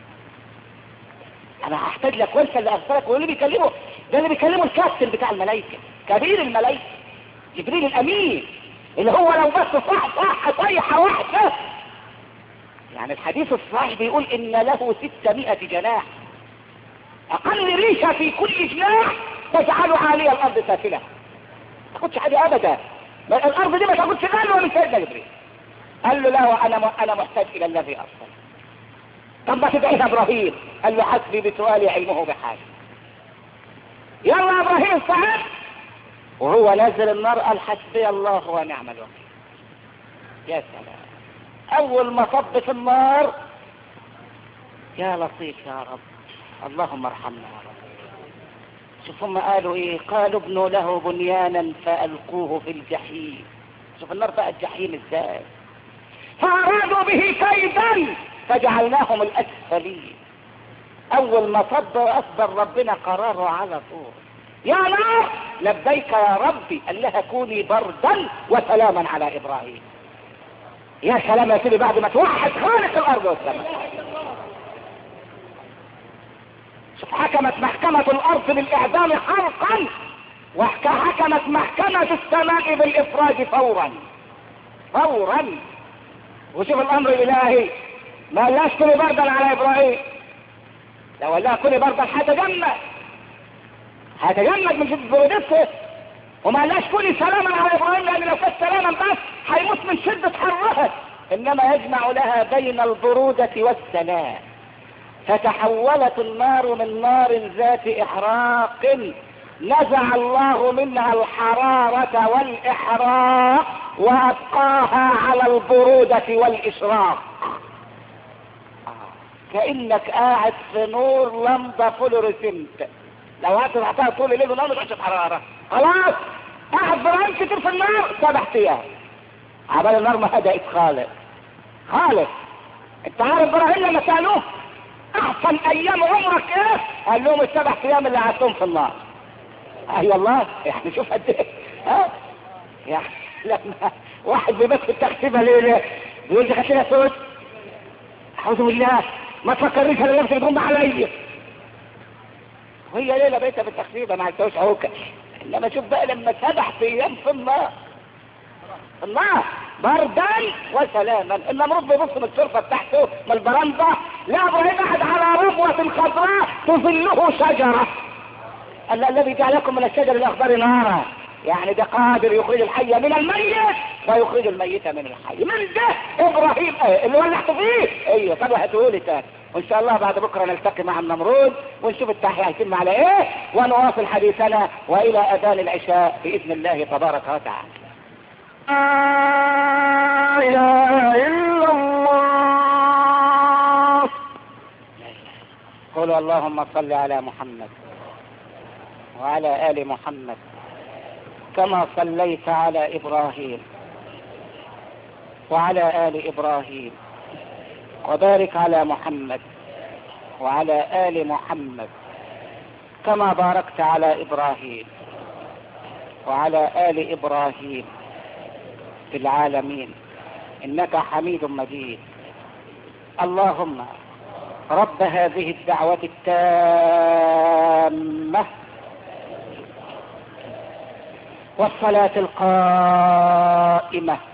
انا هحتاج لك وانت اللي ارسلك. واللي بيكلمه ده اللي بيكلمه الكابتن بتاع الملائكه، كبير الملائكه جبريل الامين، اللي هو لو بس صح صيحه واحده. يعني الحديث الصحيح بيقول ان له 600 جناح، اقل ريشه في كل جناح تجعل عالية الارض سافلة. ما تاخدش حاجة ابدا، الارض دي ما تاخدش غلوة من سيدنا جبريل. قال له لا وانا محتاج الى الذي ارسل. طب ما تدعيها ابراهيم؟ قال له حسبي بسؤالي علمه بحالي. يلا ابراهيم صعد وهو نازل النار قال حسبي الله ونعم الوكيل. يا سلام، اول ما صب في النار يا لطيف يا رب اللهم ارحمنا يا رب. شوف هم قالوا ايه؟ قالوا ابنوا له بنيانا فألقوه في الجحيم. شوف النار بقى الجحيم ازاي. فأرادوا به كيدا فجعلناهم الأسفلين. اول ما صد اصدر ربنا قراره على طول يا نار لبيك يا ربي. قال لها كوني بردا وسلاما على ابراهيم. يا سلام يا سيدي، بعد ما توحد خالق الارض والسماء. حكمت محكمة الارض بالاعدام حرقا، وحكمت محكمة السماء بالافراج فورا. وشوف الامر الالهي، ما قالهاش كوني بردا على ابراهيم، لو قال لها كوني بردا هتجمد من شدة برودته. وما قالهاش كوني سلاما على ابراهيم، لان لو كانت سلاما بس هيموت من شدة حرها. انما يجمع لها بين البرودة والسلام. فتحولت النار من نار ذات احراق نزع الله منها الحرارة والاحراق وابقاها على البرودة والاشراق. كأنك قاعد في نور لمبة فلوريسنت، لو هتحطها طول الليل ونوم مش حرارة. خلاص قاعد برامج كتير في النار 7 ايام عبال النار ما هدأت خالص. انت عارف ابراهيم لما سألوه احسن ايام عمرك ايه؟ قال لهم 7 ايام اللي قعدتهم في النار. اي والله، يعني شوف قد ايه. يعني لما واحد بيبات في التخسيبه ليه بيقول لي خلينا صوت اعوذ بالله ما تفكرنيش انا نفسي بتقوم عليا. وهي ليله بيتها في التخسيبه ما عرفتوش عوكه. انما شوف بقى لما 7 ايام في النار بردا وسلاما. النمرود بيبص من الشرفه بتاعته من البرندة، لا ابراهيم قاعد على ربوة خضراء تظله شجرة. الذي جعلكم من الشجر الاخضر نارا، يعني ده قادر يخرج الحي من الميت ويخرج الميت من الحي. من ده ابراهيم اللي ولعت فيه. ايوه طب هتقولي تاني. وان شاء الله بعد بكره نلتقي مع النمرود ونشوف التحية هيتم على ايه، ونواصل حديثنا والى اذان العشاء باذن الله تبارك وتعالى. لا إله إلا الله. قولوا اللهم صل على محمد وعلى آل محمد كما صليت على إبراهيم وعلى آل إبراهيم، وبارك على محمد وعلى آل محمد كما باركت على إبراهيم وعلى آل إبراهيم في العالمين إنك حميد مجيد. اللهم رب هذه الدعوة التامة والصلاة القائمة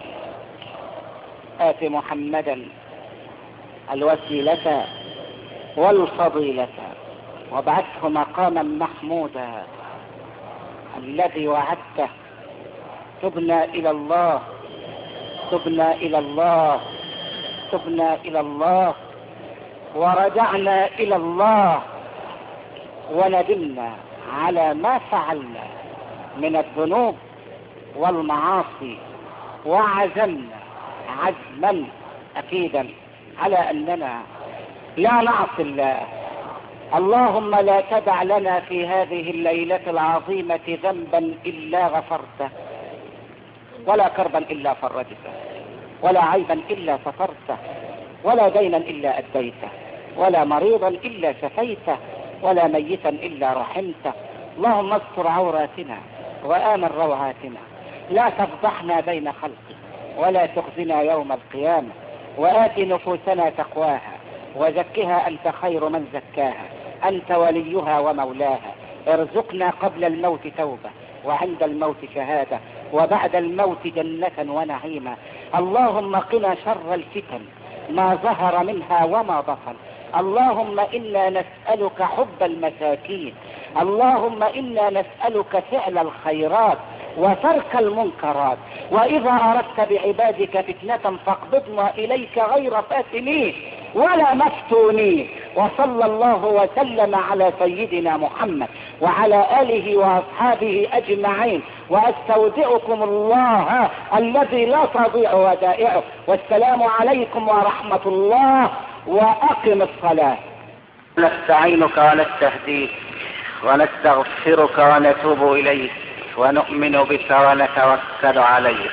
آت محمدا الوسيلة والفضيلة وابعثه مقاما محمودا الذي وعدته. تبنا إلى الله تبنا إلى الله تبنا إلى الله ورجعنا إلى الله وندمنا على ما فعلنا من الذنوب والمعاصي، وعزمنا عزما أكيدا على أننا لا نعصي الله. اللهم لا تدع لنا في هذه الليلة العظيمة ذنبا إلا غفرته، ولا كربا إلا فرجته، ولا عيبا إلا سترته، ولا دينا إلا أديته، ولا مريضا إلا شفيته، ولا ميتا إلا رحمته. اللهم استر عوراتنا وآمن روعاتنا، لا تفضحنا بين خلقك ولا تخزنا يوم القيامة. وآت نفوسنا تقواها وزكها أنت خير من زكاها، أنت وليها ومولاها. ارزقنا قبل الموت توبة وعند الموت شهادة وبعد الموت جنة ونعيما. اللهم قنا شر الفتن ما ظهر منها وما بطن. اللهم إنا نسألك حب المساكين. اللهم إنا نسألك فعل الخيرات وترك المنكرات. وإذا أردت بعبادك فتنة فاقبضنا إليك غير فاتنين ولا مفتونين. وصلى الله وسلم على سيدنا محمد وعلى آله وأصحابه أجمعين، وأستودعكم الله الذي لا تضيع ودائعه. والسلام عليكم ورحمة الله. وأقم الصلاة. نستعينك ونستهديك ونستغفرك ونتوب إليك ونؤمن بك ونتوكل عليك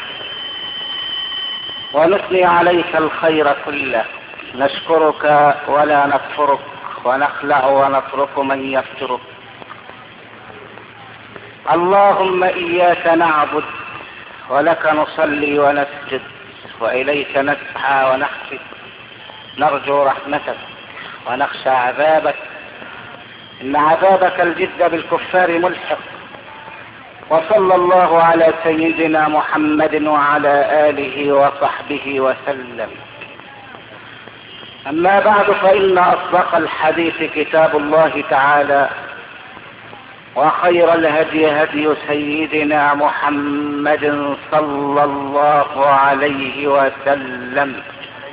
ونثني عليك الخير كله. نشكرك ولا نكفرك ونخلع ونترك من يفترك. اللهم إياك نعبد ولك نصلي ونسجد وإليك نسعى ونحفد. نرجو رحمتك ونخشى عذابك، إن عذابك الجد بالكفار ملحق. وصلى الله على سيدنا محمد وعلى آله وصحبه وسلم. أما بعد، فإن أصدق الحديث كتاب الله تعالى، وخير الهدي هدي سيدنا محمد صلى الله عليه وسلم،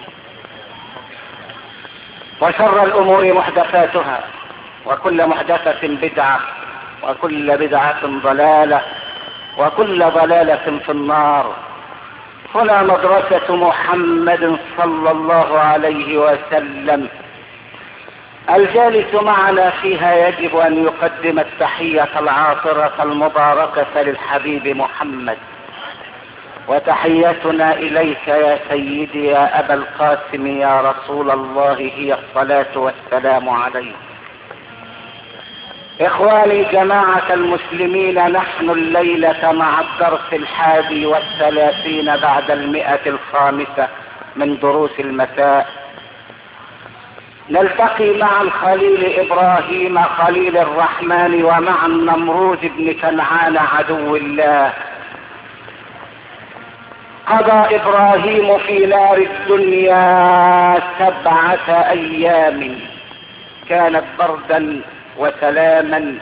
وشر الأمور محدثاتها، وكل محدثة بدعة، وكل بدعة ضلالة، وكل ضلالة في النار. هنا مدرسة محمد صلى الله عليه وسلم. الجالس معنا فيها يجب أن يقدم التحية العاطرة المباركة للحبيب محمد. وتحيتنا إليك يا سيدي يا أبا القاسم يا رسول الله هي الصلاة والسلام عليك. إخواني جماعة المسلمين، نحن الليلة مع الدرس 31 بعد 105 من دروس المساء. نلتقي مع الخليل إبراهيم خليل الرحمن ومع النمروذ بن كنعان عدو الله. قضى إبراهيم في نار الدنيا 7 أيام كانت بردا وسلاما،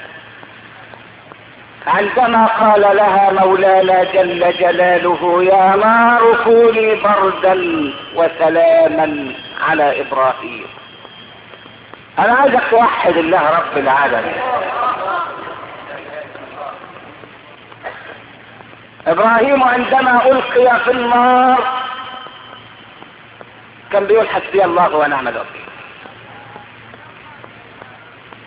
عندما قال لها مولانا جل جلاله يا نار كوني بردا وسلاما على إبراهيم. أنا عايزك توحد الله رب العالمين. إبراهيم عندما ألقي في النار كان بيقول حسبي الله ونعم الوكيل.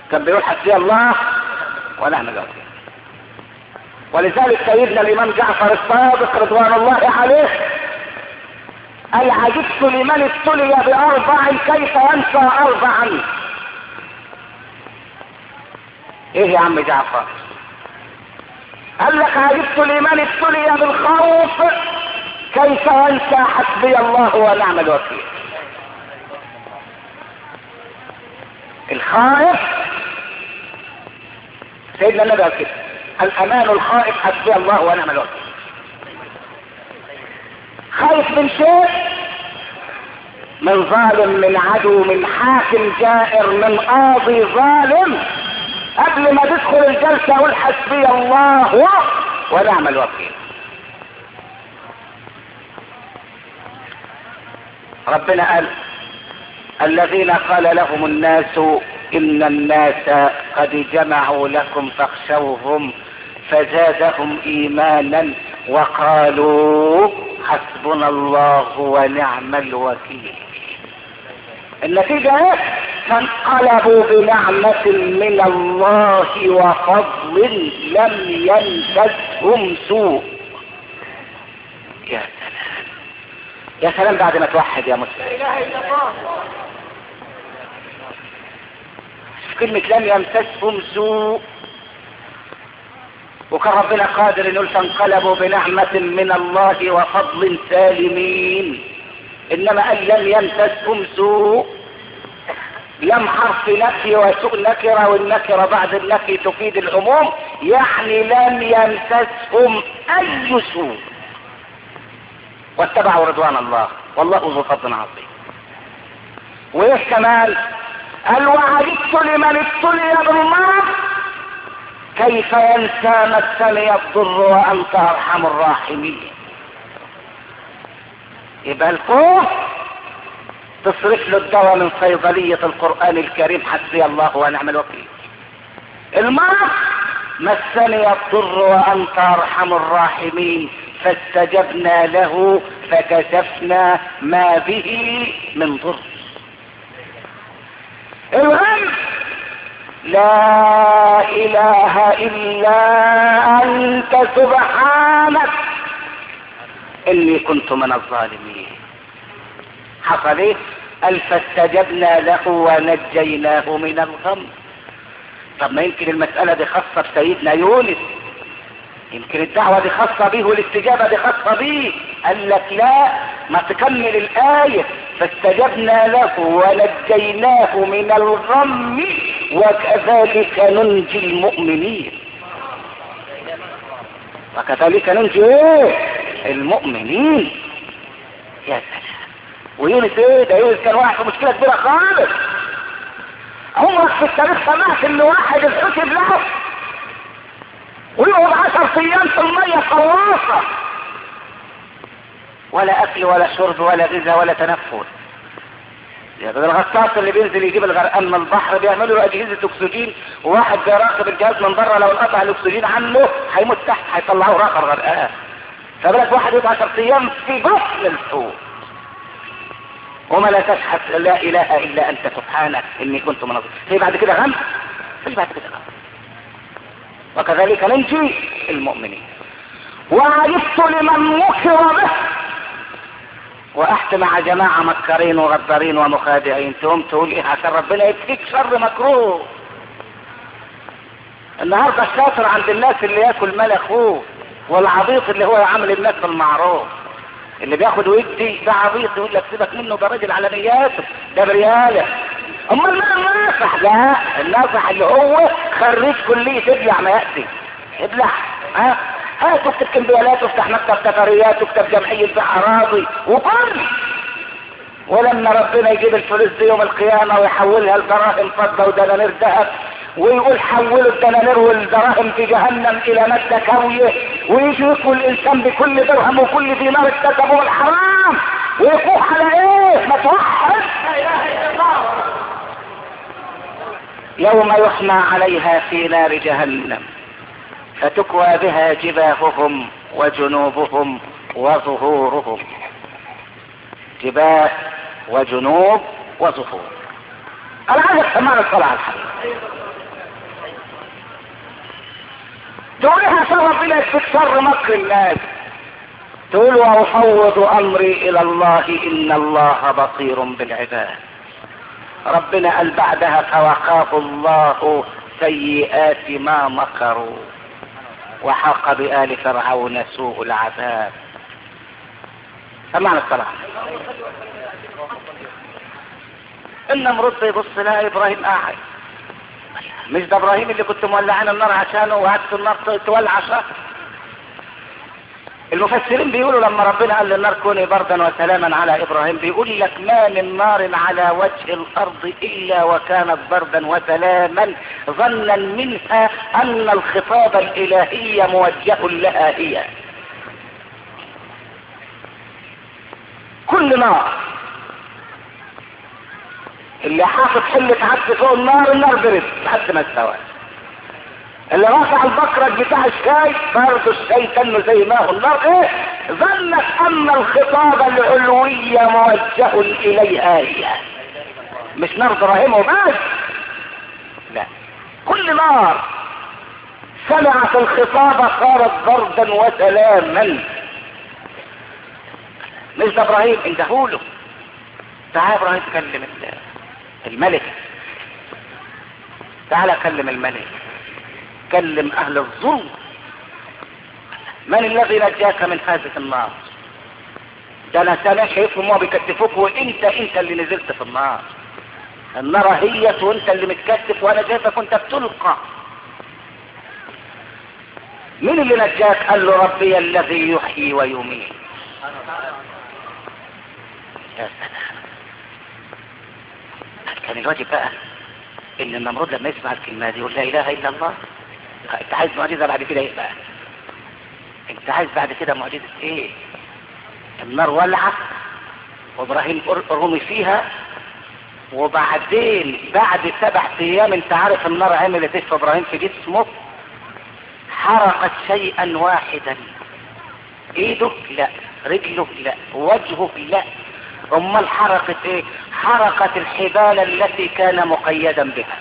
كان بيقول حسبي الله ونعم الوكيل. ولذلك سيدنا الامام جعفر الصادق رضوان الله عليه قال عجبت لمن ابتلي باربع كيف ينسى اربعا. ايه يا عم جعفر؟ قال لك عجبت لمن ابتلي بالخوف كيف ينسى حسبي الله ونعم الوكيل. الخائف سيدنا النبي قال كده الامان الخائف حسبي الله ونعم الوكيل. خايف من شيء، من ظالم، من عدو، من حاكم جائر، من قاضي ظالم، قبل ما تدخل الجلسة قول حسبي الله ونعم الوكيل. ربنا قال الذين قال لهم الناس ان الناس قد جمعوا لكم فاخشوهم فزادهم ايمانا وقالوا حسبنا الله ونعم الوكيل. النتيجة ايه؟ فانقلبوا بنعمة من الله وفضل لم يمسسهم سوء. يا سلام يا سلام بعد ما توحد يا مسلم. لا اله الا الله. كلمة لم يمسسهم سوء، وكان ربنا قادر انه فانقلبوا بنعمة من الله وفضل سالمين، انما قال لم يمسسهم سوء. لم حرف نفي وسوء نكرة، والنكرة بعد النفي تفيد العموم، يعني لم يمسسهم اي سوء واتبعوا رضوان الله والله ذو فضل عظيم. وايه كمان؟ قال وعجبت لمن ابتلي بالمرض كيف ينسى مسني الضر وانت ارحم الراحمين. يبقى الخوف تصرف له الدواء من صيدلية القرآن الكريم حسبي الله ونعم الوكيل. المرض مسني الضر وانت ارحم الراحمين فاستجبنا له فكشفنا ما به من ضر. الهم لا اله الا انت سبحانك اني كنت من الظالمين. حصل ايه؟ قال فاستجبنا له ونجيناه من الغم. طب ما يمكن المسألة دي خاصة بسيدنا يونس، يمكن الدعوة دي خاصة به والاستجابة دي خاصة به. قال لك لا، ما تكمل الآية فاستجبنا له ونجيناه من الغم وكذلك ننجي المؤمنين. وكذلك ننجي المؤمنين. يا سلام. ويونس ايه ده؟ يونس كان واحد في مشكلة كبيرة خالص. عمرك في التاريخ سمعت ان واحد اتحسب له ويقعد 10 ايام في المية خلاصة، ولا اكل ولا شرب ولا غذاء ولا تنفس؟ يعني الغطاس اللي بينزل يجيب الغرقان من البحر بيعملوا له اجهزة اكسجين، وواحد بيراقب الجهاز من بره لو انقطع الاكسجين عنه هيموت تحت، هيطلعوه راقر غرقان. فبالك واحد يقعد 10 ايام في بطن الحوت وما لا تشهد لا اله الا انت سبحانك اني كنت من الظالمين. في بعد كده غم؟ في بعد كده غم. وكذلك ننجي المؤمنين. وعجبت لمن مكر به. وقعت مع جماعة مكرين وغدارين ومخادعين، تقول ايه عشان ربنا يكفيك شر مكروه. النهارده الشاطر عند الناس اللي ياكل مال اخوه، والعبيط اللي هو يعامل الناس بالمعروف. اللي بياخد ويدي ده عبيط، يقول لك سيبك منه، ده راجل على نياته، ده برياله. امال مين الناصح؟ لا، الناصح اللي هو خريج كلية ابلع ما يأتي. ابلع تكتب كمبيالات، وافتح مكتب سفريات، واكتب جمعية اراضي وكل. ولما ربنا يجيب الفلوس دي يوم القيامة ويحولها لدراهم فضة ودنانير ذهب، ويقول حولوا الدنانير والدراهم في جهنم الى مادة كاوية، ويجي يقول الانسان بكل درهم وكل دينار اكتسبه الحرام، ويقوح على ايه؟ ما توحد. لا اله الا الله. يوم يحمى عليها في نار جهنم فتكوى بها جباههم وجنوبهم وظهورهم. جباه وجنوب وظهور. انا عايز اسمعنا الصلاة على الحبيب. تقولها عشان ربنا يكفيك شر مكر الناس. تقول وافوض امري الى الله ان الله بصير بالعباد. ربنا قال بعدها فوقاه الله سيئات ما مكروا وحاق بآل فرعون سوء العذاب. سمعنا الصلاة. النمرود بيبص لها ابراهيم قاعد. مش ده ابراهيم اللي كنت مولعين النار عشانه وقعدت النار تولع عشانه؟ المفسرين بيقولوا لما ربنا قال للنار كوني بردا وسلاما على ابراهيم، بيقول لك ما من نار على وجه الارض الا وكانت بردا وسلاما، ظنا منها ان الخطاب الالهي موجه لها هي. كل نار اللي حاطط حلة عدس فوق النار برد لحد ما استوى. اللي رافع البكرج بتاع الشاي برضه الشاي كانه زي ما هو النار ايه؟ ظنت ان الخطاب العلوي موجه اليها هي، مش نار ابراهيم وبس. لا، كل نار سمعت الخطاب صارت بردا وسلاما. مش ده ابراهيم اندهوله، تعال ابراهيم كلم الملك، تعال كلم الملك، كلم اهل الظلم. من الذي نجاك من هذه النار؟ ده انا شايفهم وهو بيكتفوك وانت اللي نزلت في النار. النار هي وانت اللي متكتف وانا شايفك وانت بتلقى. مين اللي نجاك؟ قال له ربي الذي يحيي ويميت. يا سلام. كان الواجب بقى ان النمرود لما يسمع الكلمه دي يقول لا اله الا الله. انت عايز معجزه بعد كده ايه بقى؟ انت عايز بعد كده معجزه ايه؟ النار ولعت وابراهيم رمي فيها، وبعدين بعد 7 ايام انت عارف النار عملت ايه في ابراهيم في جسمه؟ حرقت شيئا واحدا. ايده لا، رجله لا، وجهه لا. امال حرقت ايه؟ حرقت الحبال التي كان مقيدا بها.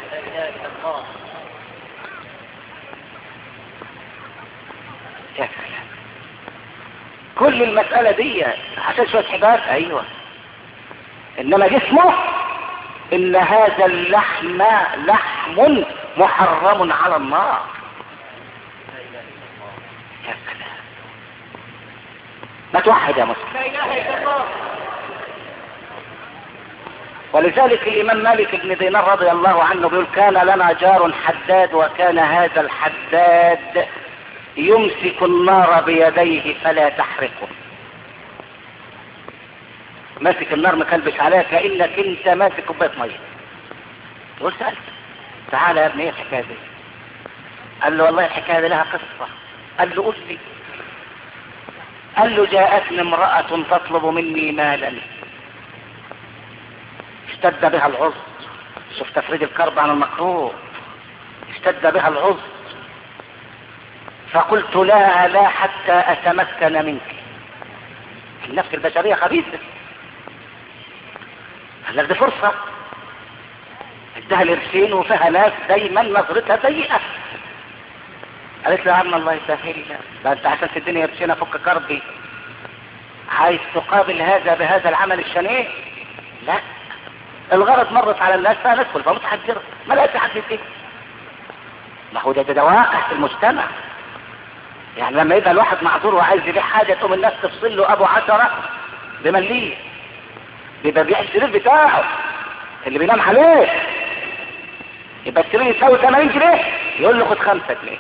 يا سلام. كل المسألة دي عشان شوية حبال؟ ايوه. انما جسمه ان هذا اللحم لحم محرم على النار. يا سلام. ما توحد يا مسلم. لا اله الا الله. ولذلك الامام مالك بن دينار رضي الله عنه بيقول كان لنا جار حداد، وكان هذا الحداد يمسك النار بيديه فلا تحرقه. ماسك النار مكلبش عليها كأنك انت ماسك كوبايه ميه. تقول سألت تعالى يا ابني ايه الحكايه دي؟ قال له والله الحكايه دي لها قصه. قال له قل لي. قال له جاءتني امرأة تطلب مني مالا، اشتد بها العز. شوف تفريد الكرب عن المكروه. اشتد بها العز فقلت لها لا حتى اتمكن منك. النفس البشرية خبيثة. قال لك دي فرصة، ادها الارسين وفيها ناس دايما نظرتها سيئة. قالت له يا عم الله يسهل لك، ده انت عشان تديني قرشين افك كربي عايز تقابل هذا بهذا العمل الشنيع؟ لا، الغرض مرت على الناس فندخل فمتحجر ما لقيت حد فيه. ما هو ده واقع في المجتمع. يعني لما يبقى الواحد معذور وعايز يبيع حاجه تقوم الناس تفصل له ابو 10 بمليه، بيبقى بيع السرير بتاعه اللي بينام عليه، يبقى السرير يساوي 80 جنيه يقول له خد 5 جنيه.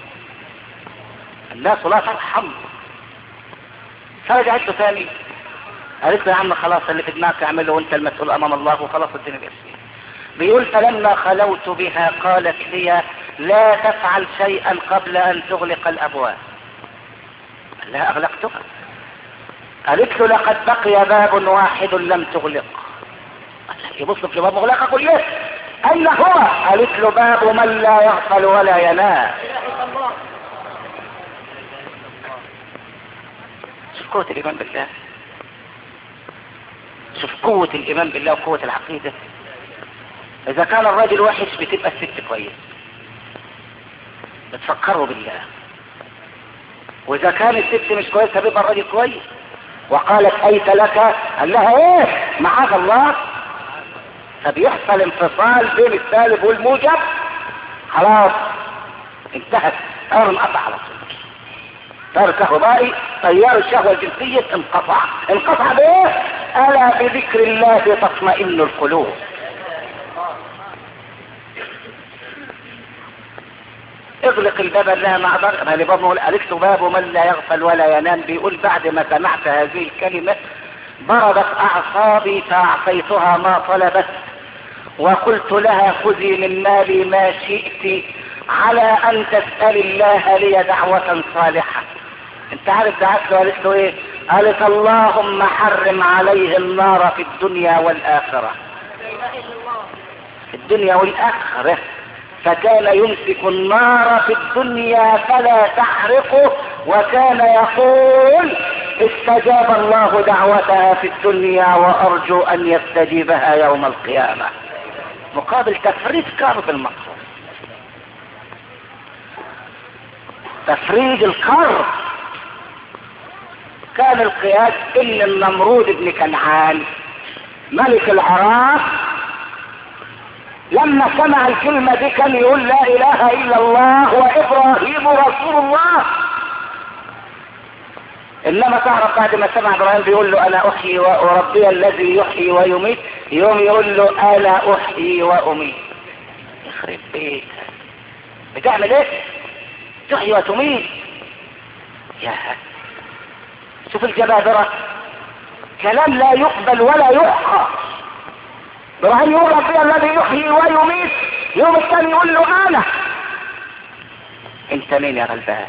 الناس لا ترحم. فرجعت له ثاني قالت له يا عم خلاص اللي في دماغك اعمله وانت المسؤول امام الله وخلاص الدنيا بيسير. بيقول فلما خلوت بها قالت لي لا تفعل شيئا قبل ان تغلق الابواب. قال لها اغلقتها. قالت له لقد بقي باب واحد لم تغلق. يبص في باب مغلقه كل يوم. اين هو؟ قالت له باب من لا يغفل ولا ينام. شوف قوة الإيمان بالله، شوف قوة الإيمان بالله وقوة العقيدة. إذا كان الراجل وحش بتبقى الست كويس، بتفكروا بالله. واذا كان الست مش كويسه بيبقى الراجل كويس. وقالت ايت لك، قال لها ايه معاذ الله. فبيحصل انفصال بين السالب والموجب، خلاص انتهت، التيار انقطع على طول. التيار الكهربائي، تيار الشهوه الجنسيه انقطع بايه؟ الا بذكر الله تطمئن القلوب. اغلق الباب لها مع ضرب. انا بابا قالت له باب من لا يغفل ولا ينام. بيقول بعد ما سمعت هذه الكلمة بردت اعصابي فاعطيتها ما طلبت، وقلت لها خذي من مالي ما شئت على ان تسأل الله لي دعوة صالحة. انت عارف دعت له قالت له ايه؟ قالت اللهم حرم عليه النار في الدنيا والاخرة. في الدنيا والاخرة. فكان يمسك النار في الدنيا فلا تحرقه، وكان يقول استجاب الله دعوتها في الدنيا وارجو ان يستجيبها يوم القيامة، مقابل تفريج كرب المقصود، تفريج الكرب. كان القياس ان النمرود بن كنعان ملك العراق لما سمع الكلمة دي كان يقول لا اله الا الله وابراهيم رسول الله. انما تعرف بعد ما سمع ابراهيم بيقول له انا احيي وربي الذي يحيي ويميت، يوم يقول له انا احيي واميت. يخرب بيتك، بتعمل ايه؟ تحيي وتميت. يا شوف الجبابرة، كلام لا يقبل ولا يحقى. ابراهيم يقول ربي الذي يحيي ويميت، يوم الثاني يقول له انا. انت مين يا غلبان؟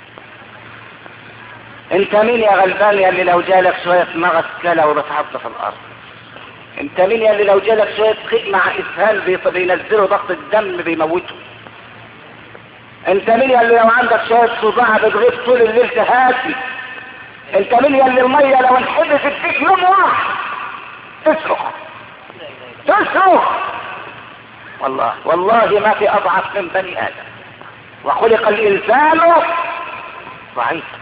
انت مين يا غلبان يا اللي لو جالك شوية مغص كلى وبتعض في الارض؟ انت مين يا اللي لو جالك شوية خيط مع اسهال بينزلوا ضغط الدم بيموته؟ انت مين يا اللي لو عندك شوية صداع بتغيب طول الليل تهاتي؟ انت مين يا اللي المية لو انحبست فيك يوم واحد تصرخ؟ والله ما في اضعف من بني ادم، وخلق الانسان ضعيفا.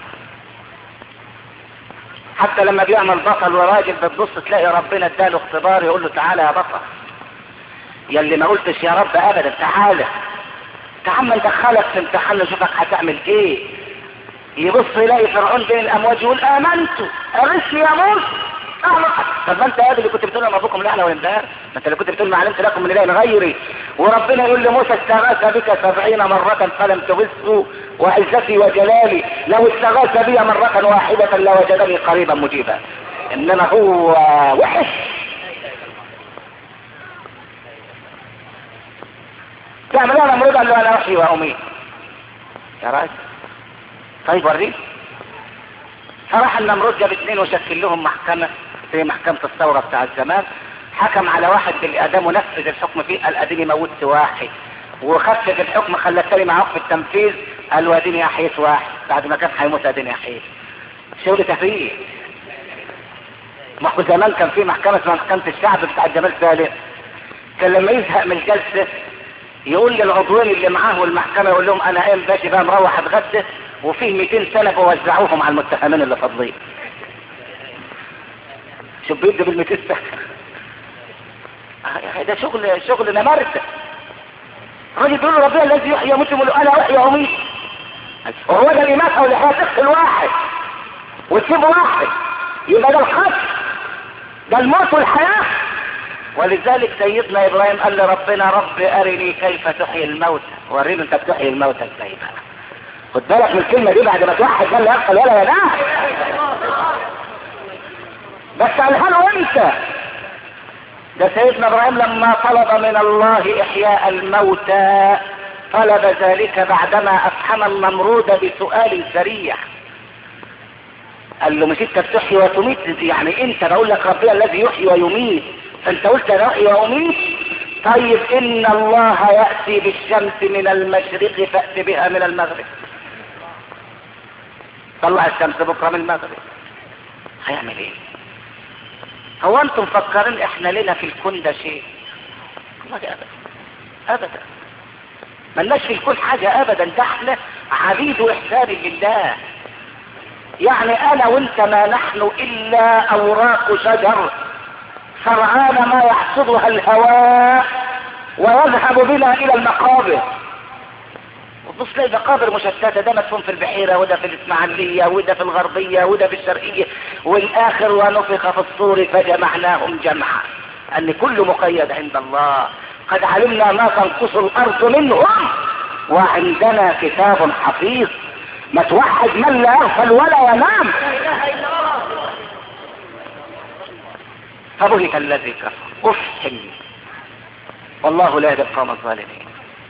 حتى لما بيعمل بطل وراجل بتبص تلاقي ربنا اداله اختبار يقول له تعالى يا بطل، يا اللي ما قلتش يا رب ابدا تعالى ندخلك في امتحان نشوفك هتعمل ايه. يبص يلاقي فرعون بين الامواج يقول امنت ارثني يا موسى. طب ما انت يا اللي كنت بتقول لما ابوكم الاعلى والانبهار، ما انت اللي كنت بتقول ما علمت لكم من اله غيري. وربنا يقول لموسى استغاث بك 70 مرة فلم تغثه وعزتي وجلالي لو استغاث بي مرة واحدة لوجدني قريبا مجيبا. انما هو وحش. تعمل انا مريض قال له انا احيي واميت يا راجل. طيب وريني. فراح النمرود جاب 2 وشكل لهم محكمة في محكمة الثورة بتاع الزمان، حكم على واحد بالاعدام ونفذ الحكم فيه، قال اديني موتت واحد، وخفف الحكم خلى التاني معاه في التنفيذ، قال واديني احييت واحد بعد ما كان هيموت اديني احييت. شغل تهريج. ما هو زمان كان في محكمة اسمها محكمة الشعب بتاع جمال سالم، كان لما يزهق من الجلسة يقول للعضوين اللي معاه والمحكمة يقول لهم انا قايم باجي بقى مروح اتغدى وفيه 200 سنة بوزعوهم على المتهمين اللي فاضلين. شوف بيدي بال 200 سنة. ده شغل نمرسة. الراجل بيقول له ربنا الذي يحيي ويميت يقول له انا احيي واميت. وهو ده الاماتة والحياة تقتل واحد وتسيب واحد، يبقى ده الخط، ده الموت والحياة. ولذلك سيدنا ابراهيم قال لربنا رب ارني كيف تحيي الموتى، وريني انت بتحيي الموتى ازاي بقى. خد بالك من الكلمة دي بعد ما توحد من لا يقتل ولا ينام. بس قالها له انت. ده سيدنا ابراهيم لما طلب من الله احياء الموتى طلب ذلك بعدما افحم النمرود بسؤال سريع. قال له مش انت بتحيي وتميت؟ يعني انت بقول لك ربي الذي يحيي ويميت، فانت قلت انا احيي واميت. طيب ان الله يأتي بالشمس من المشرق فأتي بها من المغرب. طلع الشمس بكرة من المغرب، هيعمل ايه؟ هو انتم مفكرين احنا لنا في الكون ده شيء؟ والله ابدا ابدا. ملناش في الكون حاجة ابدا، ده احنا عبيد واحسان لله. يعني انا وانت ما نحن الا اوراق شجر سرعان ما يحصدها الهواء ويذهب بنا الى المقابر. وبص تلاقي مقابر مشتته، ده مدفون في البحيره، وده في الاسماعيليه، وده في الغربيه، وده في الشرقيه، والاخر ونفخ في الصور فجمعناهم جمعا. ان كل مقيد عند الله، قد علمنا ما تنقص الارض منهم وعندنا كتاب حفيظ. ما توحد من لا يغفل ولا ينام. فبهت الذي كفر. افحم والله لا يهدي القوم الظالمين.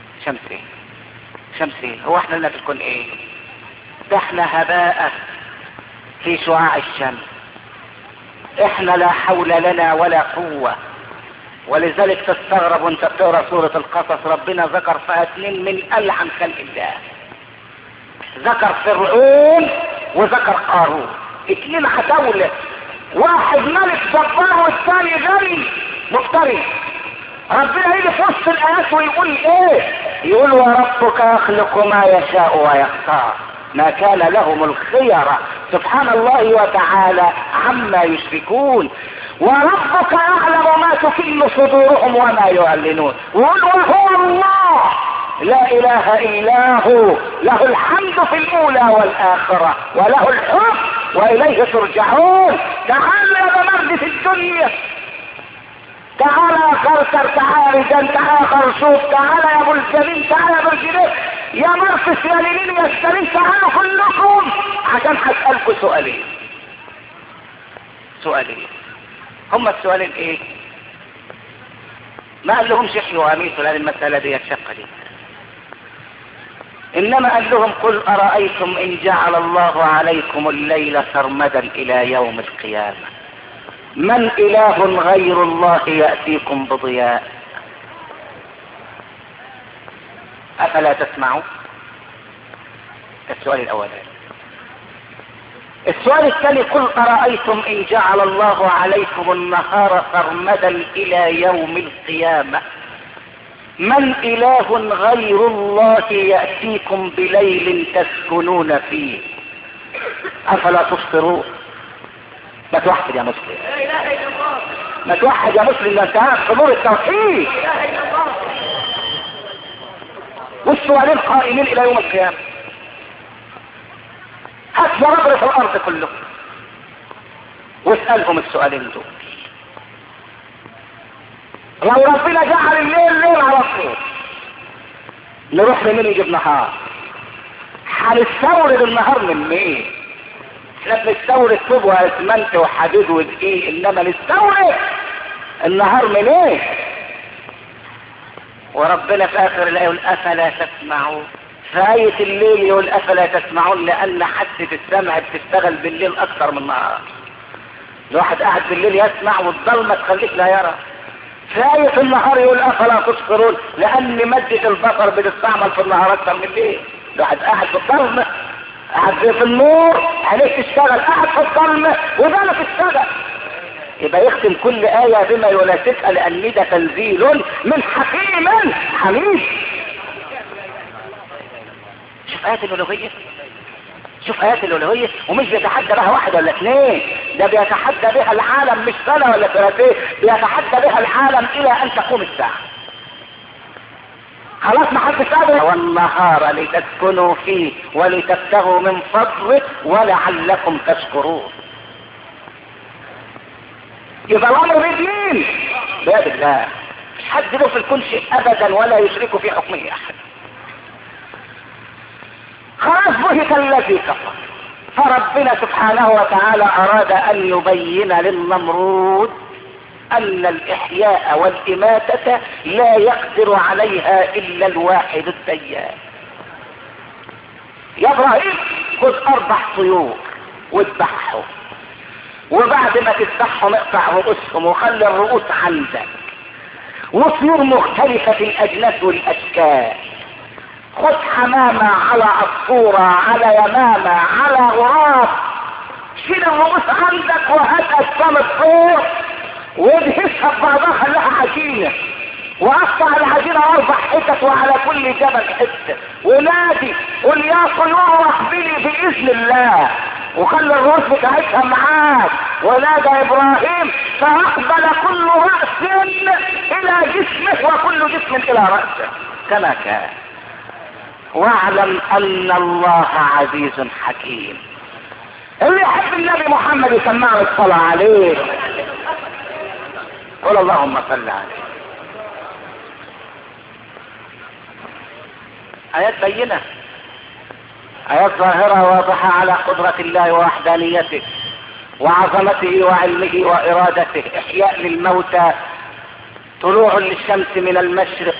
شمسي هو احنا لنا في الكون ايه؟ ده احنا هباء في شعاع الشمس. احنا لا حول لنا ولا قوة. ولذلك تستغرب وانت بتقرا سورة القصص، ربنا ذكر فيها اثنين من ألعن خلق الله. ذكر فرعون وذكر قارون، اثنين عتاولة، واحد ملك جبار والثاني غني مفتري. ربنا يجي في وسط الآيات ويقول ايه؟ يقول وربك يخلق ما يشاء ويختار ما كان لهم الخيرة. سبحان الله وتعالى عما يشركون. وربك يعلم ما تكن صدورهم وما يعلنون. ويقول وهو الله لا اله الا هو له الحمد في الاولى والاخرة وله الحكم واليه ترجعون. تعالوا يا بمرد في الدنيا، تعالى يا كركر، تعالى رجال، تعالى يا خرشوف، تعالى يا ابو الجميل، تعالى يا ابو الجنيه، يا مرقس، يا ليلين، يا السليم، تعالوا كلكم عشان هسألكم سؤالين. هما السؤالين ايه؟ ما قال لهم شحيوا واميتوا لان المسألة دي الشقة دي، انما قال لهم قل ارأيتم ان جعل الله عليكم الليل سرمدا الى يوم القيامة من اله غير الله يأتيكم بضياء افلا تسمعوا؟ السؤال الاولاني. السؤال الثاني قل ارأيتم ان جعل الله عليكم النهار سرمدا الى يوم القيامة من اله غير الله يأتيكم بليل تسكنون فيه افلا تبصرون؟ ما توحد يا مسلم، ما توحد يا مسلم، انت عارف حضور التوحيد. والسؤالين قائمين الى يوم القيامة. هات ربنا في الارض كله واسألهم السؤالين دول. لو ربنا جعل الليل ليل على طول، نروح لمين يجيب نهار؟ هنستورد النهار من مين؟ احنا بنستورد طوب واسمنت وحديد ودقيق، انما نستورد النهار من ايه؟ وربنا في اخر الايه يقول افلا تسمعون. في آية الليل يقول افلا تسمعون لان حاسة السمع بتشتغل بالليل اكثر من النهار. الواحد قاعد بالليل يسمع والظلمة تخليك لا يرى. في آية النهار يقول افلا تبصرون لان مادة البصر بتستعمل في النهار اكثر من الليل. الواحد قاعد في الظلمة، قاعد في النور عينيك تشتغل، قاعد في الظلمة ودانك تشتغل. يبقى يختم كل آية بما يناسبها لأن ده تنزيل من حكيم حميد. شوف آيات الألوهية، شوف آيات الألوهية، ومش بيتحدى بها واحد ولا اثنين، ده بيتحدى بها العالم، مش سنة ولا ثلاثين، بيتحدى بها العالم إلى أن تقوم الساعة. خلاص ما حدش قادر. والنهار لتسكنوا فيه ولتبتغوا من فضله ولعلكم تشكرون. يبقى الامر بيد بيد الله، مش حد له في الكون شيء ابدا ولا يشرك في حكمه احد. خلاص بهت الذي كفر. فربنا سبحانه وتعالى اراد ان يبين للنمرود ان الاحياء والاماتة لا يقدر عليها الا الواحد الديان. يا ابراهيم خذ 4 طيور واذبحهم، وبعد ما تذبحهم اقطع رؤوسهم وخلي الرؤوس عندك، وطيور مختلفة الاجناس والاشكال. خذ حمامة على عصفورة على يمامة على غراب، شيل الرؤوس عندك وهات اجسام الطيور وادهسها ببعضها خليها عجينة، وقطع العجينة 4 حتت وعلى كل جبل حتة، ونادي قل يا طيور اقبلي بإذن الله، وخلي الرؤوس بتاعتها معاك. ونادى ابراهيم فاقبل كل رأس الى جسمه وكل جسم الى رأسه كما كان. واعلم ان الله عزيز حكيم. اللي يحب النبي محمد يسمعه الصلاة عليه. قل اللهم صل عليه. آيات بينة، آيات ظاهرة واضحة على قدرة الله ووحدانيته وعظمته وعلمه وإرادته. إحياء للموتى، طلوع للشمس من المشرق،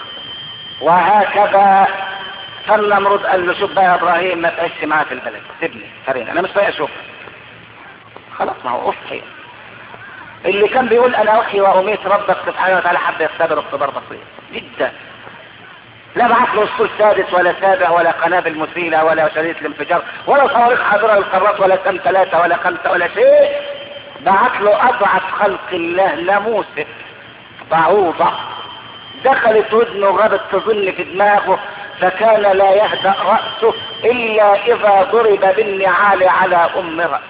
وهكذا. فالنمرود قال له شوف بقى يا ابراهيم ما تعيش معاه في البلد، سيبني فرينا انا مش طايق اشوف. خلاص ما هو اصحي. اللي كان بيقول انا احيي واميت ربك سبحانه وتعالى حب يختبر اختبار بسيط جدا. لا بعث له اسطول سادس ولا سابع ولا قنابل مثيرة ولا شريط الانفجار ولا صواريخ حاضرة للقارات ولا سم 3 ولا 5 ولا شيء. بعث له اضعف خلق الله ناموسه، بعوضة دخلت ودنه غابت تظن في دماغه، فكان لا يهدأ رأسه الا اذا ضرب بالنعال على ام رأسه.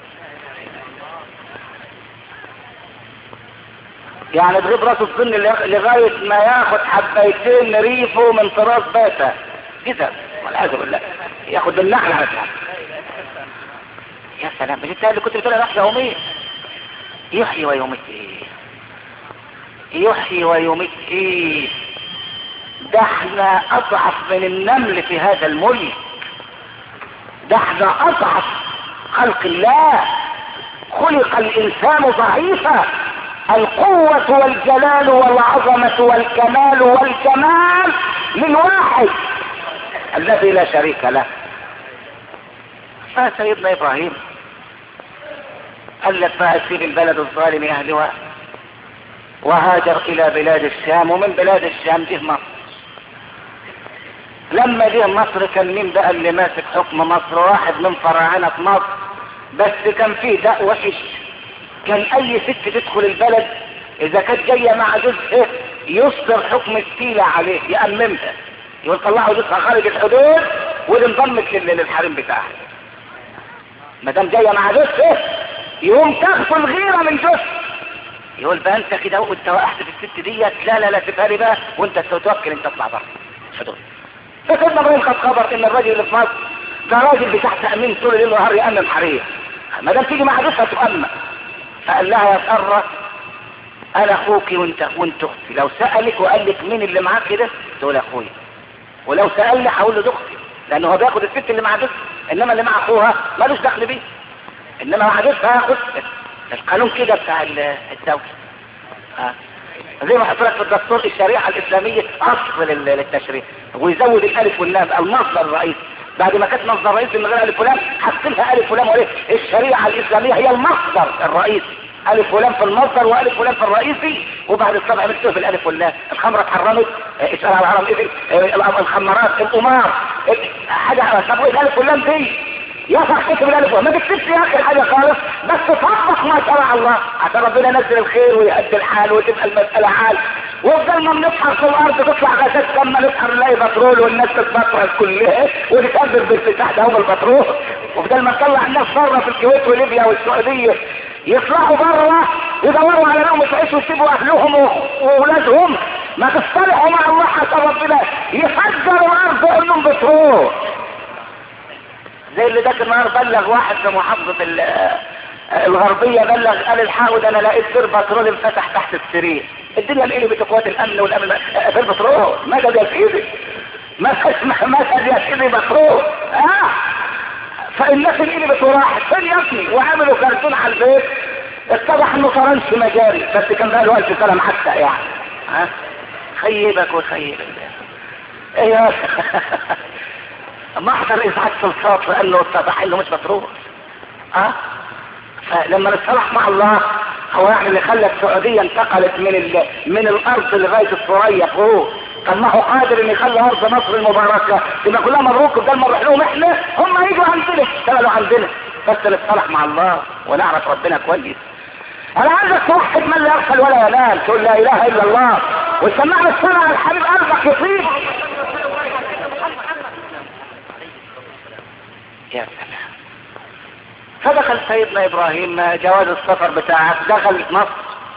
يعني تغيب راسه الظن لغاية ما ياخد حبيتين ريفه من طراز باتا كده والعياذ بالله، ياخد النحل على النحل. يا سلام، مش انت اللي كنت بتقول انا احيا واميت؟ يحيي ويميت ايه؟ يحيي ويميت ايه؟ ده احنا اضعف من النمل في هذا الملك، ده احنا اضعف خلق الله. خلق الانسان ضعيفا. القوة والجلال والعظمة والكمال والجمال للواحد الذي لا شريك له. فسيدنا ابراهيم قال لك بقى سيب البلد الظالم اهلها، وهاجر الى بلاد الشام، ومن بلاد الشام جه مصر. لما جه مصر كان مين بقى اللي ماسك حكم مصر؟ واحد من فراعنة مصر، بس كان فيه داء وحش. كان اي ست تدخل البلد اذا كانت جاية مع جزء يصدر حكم السيلة عليه، يأممها، يقول طلعوا جزءها خارج الحدود ودي انضمت للحريم بتاعها. ما دام جاية مع جزء يقوم تاخد الغيرة من جزء، يقول بقى انت كده وانت وقعت في الست ديت، لا سيبها لي بقى وانت تتوكل انت تطلع بره الحدود. فسيدنا ابراهيم خد خبر ان الراجل اللي في مصر ده راجل بتاع تأمين طول الليل والنهار يأمن حريم، ما دام تيجي مع جزءها تؤمن. فقال لها يا سارة انا اخوك وانت اختي، لو سألك وقال لك مين اللي معاك كده تقول اخويا، ولو سألني هقول له اختي، لانه هو بياخد الست اللي مع جوزها، انما اللي مع اخوها مالوش دخل بيه، انما مع جوزها هياخد. القانون كده بتاع الدولة. زي ما حط لك في الدستور الشريعة الاسلامية اصل للتشريع، ويزود الالف واللام المصدر الرئيسي، بعد ما كانت مصدر رئيسي من غير الف ولام حط لها الف ولام وليه؟ الشريعة الاسلامية هي المصدر الرئيسي، الف ولام في المصدر والف ولام في الرئيسي، وبعد الطبع مكتوب بالالف واللام. الخمرة اتحرمت، اسأل على العرب اذن، الخمرات، القمار، حاجة طب ايه الالف واللام دي؟ يصح تكتب الالف واللام، ما تكتبش يا اخي حاجة خالص، بس تطبق ما شرع الله عشان ربنا ينزل الخير ويهدي الحال وتبقى المسألة حال. وبدل ما بنسحر في الارض تطلع غازات لما نسحر نلاقي بترول والناس تتبطل كلها ونتقدر بالفتاح ده هو البترول. وبدل ما نطلع الناس بره في الكويت وليبيا والسعودية يطلعوا بره يدوروا على لهم يعيشوا ويسيبوا اهلهم واولادهم، ما تصطلحوا مع الله حتى ربنا يفجر الارض انهم بترول. زي اللي ذاك النهار بلغ واحد في محافظة الغربية، بلغ قال الحقوا ده انا لقيت بير بترول انفتح تحت السرير. الدنيا انقلبت قوات الامن والامن، بير بترول مدد يا سيدي، مدد يا سيدي بترول. فالناس انقلبت وراحت فين يا ابني؟ وعملوا كرتون على البيت، اتضح انه فرنش مجاري، بس كان بقى له 1000 سنة حتى يعني. خيبك وخيب ايه يا محضر ازعاج سلطات لانه اتضح انه مش بترول. فلما نتصالح مع الله هو يعني اللي خلى السعودية انتقلت من الارض لغاية الثريا فوق. طب ما هو قادر ان يخلي ارض مصر المباركة تبقى كلها مبروك، بدل ما نروح لهم احنا هم يجوا عندنا يشتغلوا عندنا، بس نتصالح مع الله ونعرف ربنا كويس. انا عايزك توحد من لا يغفل ولا ينام، تقول لا اله الا الله وسمعنا الصلاة على الحبيب قلبك يطيب. يا سلام. فدخل سيدنا ابراهيم جواز السفر بتاعك، دخل مصر.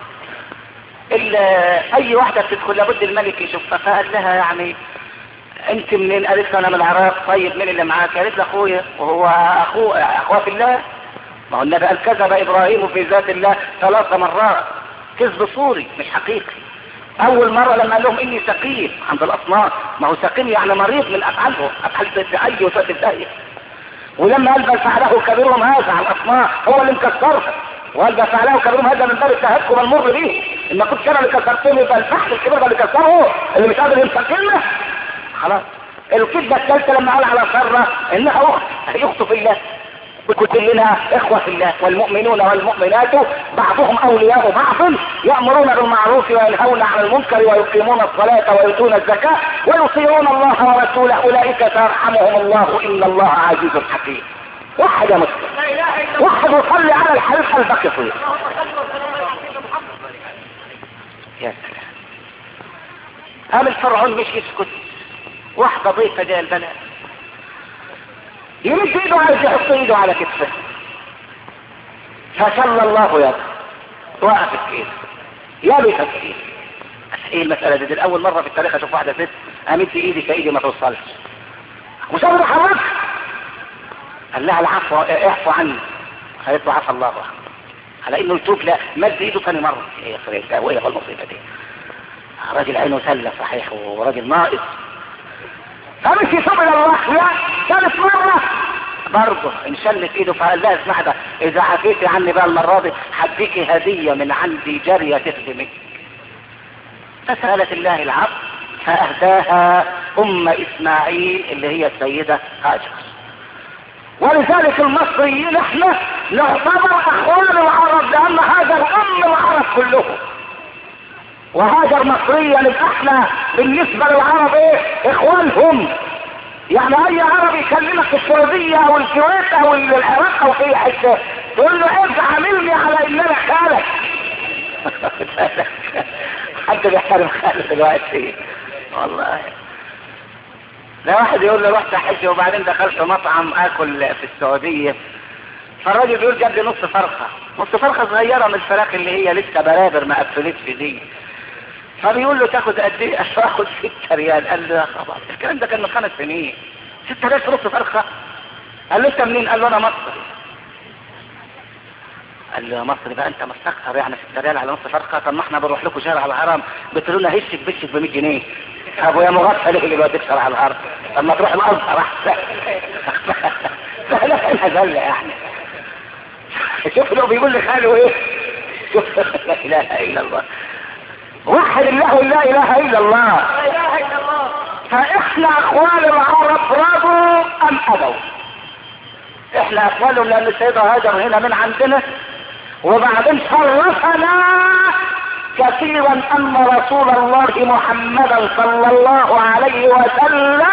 اي واحدة بتدخل لابد الملك يشوفها، فقال لها يعني انت منين؟ قالت له انا من العراق. طيب مين اللي معاك؟ قالت له اخويا. وهو اخوه في الله؟ ما هو النبي قال كذب ابراهيم في ذات الله 3 مرات، كذب صوري مش حقيقي. اول مرة لما قال لهم اني سقيم عند الاصنام، ما هو سقيم يعني مريض من افعاله، افعال تتعي وتتضايق. ولما قال بل فعله كبيرهم هذا على الاصنام، هو اللي مكسرها، وقال بل فعله كبيرهم هذا من باب التهكم المر به. ان كنت انا اللي كسرتهم يبقى الفحل الكبير اللي كسره، اللي مش قادر ينسى كلمه. خلاص. الكذبه الثالثه لما قال على ساره انها اخت في الله، وكلنا اخوه في الله، والمؤمنون والمؤمنات بعضهم اولياء بعض، يامرون بالمعروف وينهون عن المنكر ويقيمون الصلاه ويؤتون الزكاه ويطيعون الله ورسوله، اولئك سيرحمهم الله ان الله عزيز حكيم. وحد يا مسلم، وحد وصلي على الحبيب قلبك يطير. يا سلام. قام الفرعون مش يسكت، واحده ضيفه جايه البلد، يمد ايده عايز يحط ايده على كتفه، فشل الله يده، وقفت كده يابست كده. ايه المسألة دي الاول مرة في التاريخ اشوف واحدة ست امد ايدي كايدي ما توصلش، وصبر حرك. قال لها العفو، اعفو عني. قالت له عفى الله على انه يتوب. لا، مد ايده ثاني مرة. ايه يا وايه المصيبة دي؟ راجل عينه سلة صحيح وراجل ناقص، فمش يتوب الى الله. لا، ثالث مرة برضه انشلت ايده. فقال لها اسمع ده، اذا عفيتي عني بقى المرة دي هديكي هدية من عندي جارية تخدمك. فسألت الله العفو فاهداها ام اسماعيل اللي هي السيدة هاجر. ولذلك المصريين احنا نعتبر اخوان العرب، لان هاجر ام العرب كلهم، وهاجر مصريا. نبقى احنا بالنسبة للعرب ايه؟ اخوانهم. يعني اي عربي يكلمك في السعودية او الكويت او العراق او في حتة تقول له ايه عاملني على ان انا خالك. حد بيحترم خالك دلوقتي والله. لا، واحد يقول له رحت حج وبعدين دخلت مطعم اكل في السعودية، فالراجل بيقول جاب لي نص فرخة صغيرة من الفراخ اللي هي لسه برابر ما قفلتش دي. فبيقول له تاخد قد ايه؟ اخد 6 ريال. قال له يا خبر، الكلام ده كان من 5 سنين. 6 ريال في نص فرخة؟ قال له انت منين؟ قال له انا مصري. قال له يا مصري بقى انت مستكثر يعني 6 ريال على نص فرخة؟ طب ما احنا بنروح لكم شارع الهرم بتقولوا لنا هشك بشك ب 100 جنيه. ابو يا مغفل اللي بيوديك شارع الهرم، طب ما تروح الازهر احسن. فلا هزله يعني. شوف له بيقول لي خاله ايه؟ شوف لا اله الا الله، وحد الله لا اله الا الله. لا اله الا الله. فاحنا اخوان العرب رضوا ام ابوا؟ احنا اخوانهم لان السيدة هاجر هنا من عندنا، وبعدين شرفنا كثيرا ان رسول الله محمدا صلى الله عليه وسلم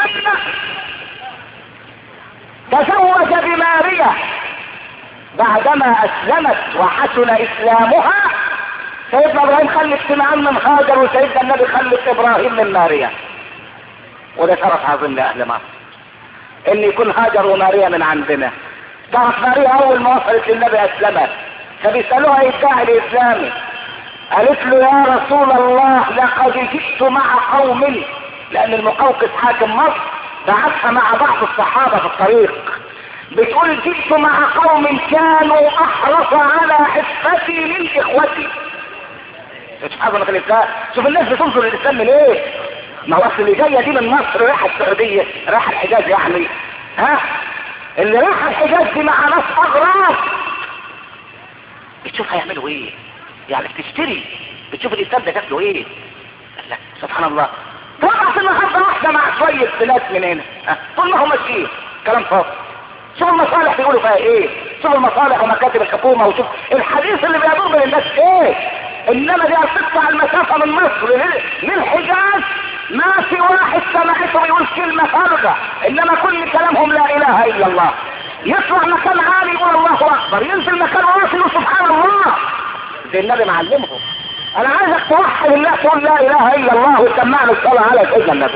تزوج بماريا بعدما اسلمت وحسن اسلامها. سيدنا ابراهيم خلف سمعان من هاجر، وسيدنا النبي خلف ابراهيم من ماريا. وده شرف عظيم لاهل مصر ان يكون هاجر وماريا من عندنا. تعرف ماريا اول ما وصلت للنبي اسلمت، فبيسالوها ايه الداعي الاسلامي؟ قالت له يا رسول الله لقد جئت مع قوم، لان المقوقس حاكم مصر بعثها مع بعض الصحابه في الطريق، بتقول جئت مع قوم كانوا احرص على حفتي من اخوتي. اصحابنا في الاسلام، شوف الناس بتنظر للاسلام من ايه؟ ما هو اصل اللي جايه دي من مصر رايحه السعوديه، رايحه الحجاز يعني، اللي رايحه الحجاز دي مع ناس اغراب، بتشوف هيعملوا ايه؟ يعني بتشتري، بتشوف الاسلام ده شكله ايه؟ لا سبحان الله. طلعت النهارده واحده مع شويه ناس من هنا، طول ما هم ماشيين كلام فاضي. شوف المصالح بيقولوا فيها ايه، شوف المصالح ومكاتب الحكومه، وشوف الحديث اللي بيدور بين الناس ايه. انما دي هتقطع المسافه من مصر للحجاز، ما في واحد سمعته بيقول كلمه فارغه، انما كل كلامهم لا اله الا الله. يطلع مكان عالي يقول الله اكبر، ينزل مكان واطي سبحان الله، زي النبي معلمهم. انا عايزك توحد الله، تقول لا اله الا الله وتسمعني الصلاة على سيدنا النبي.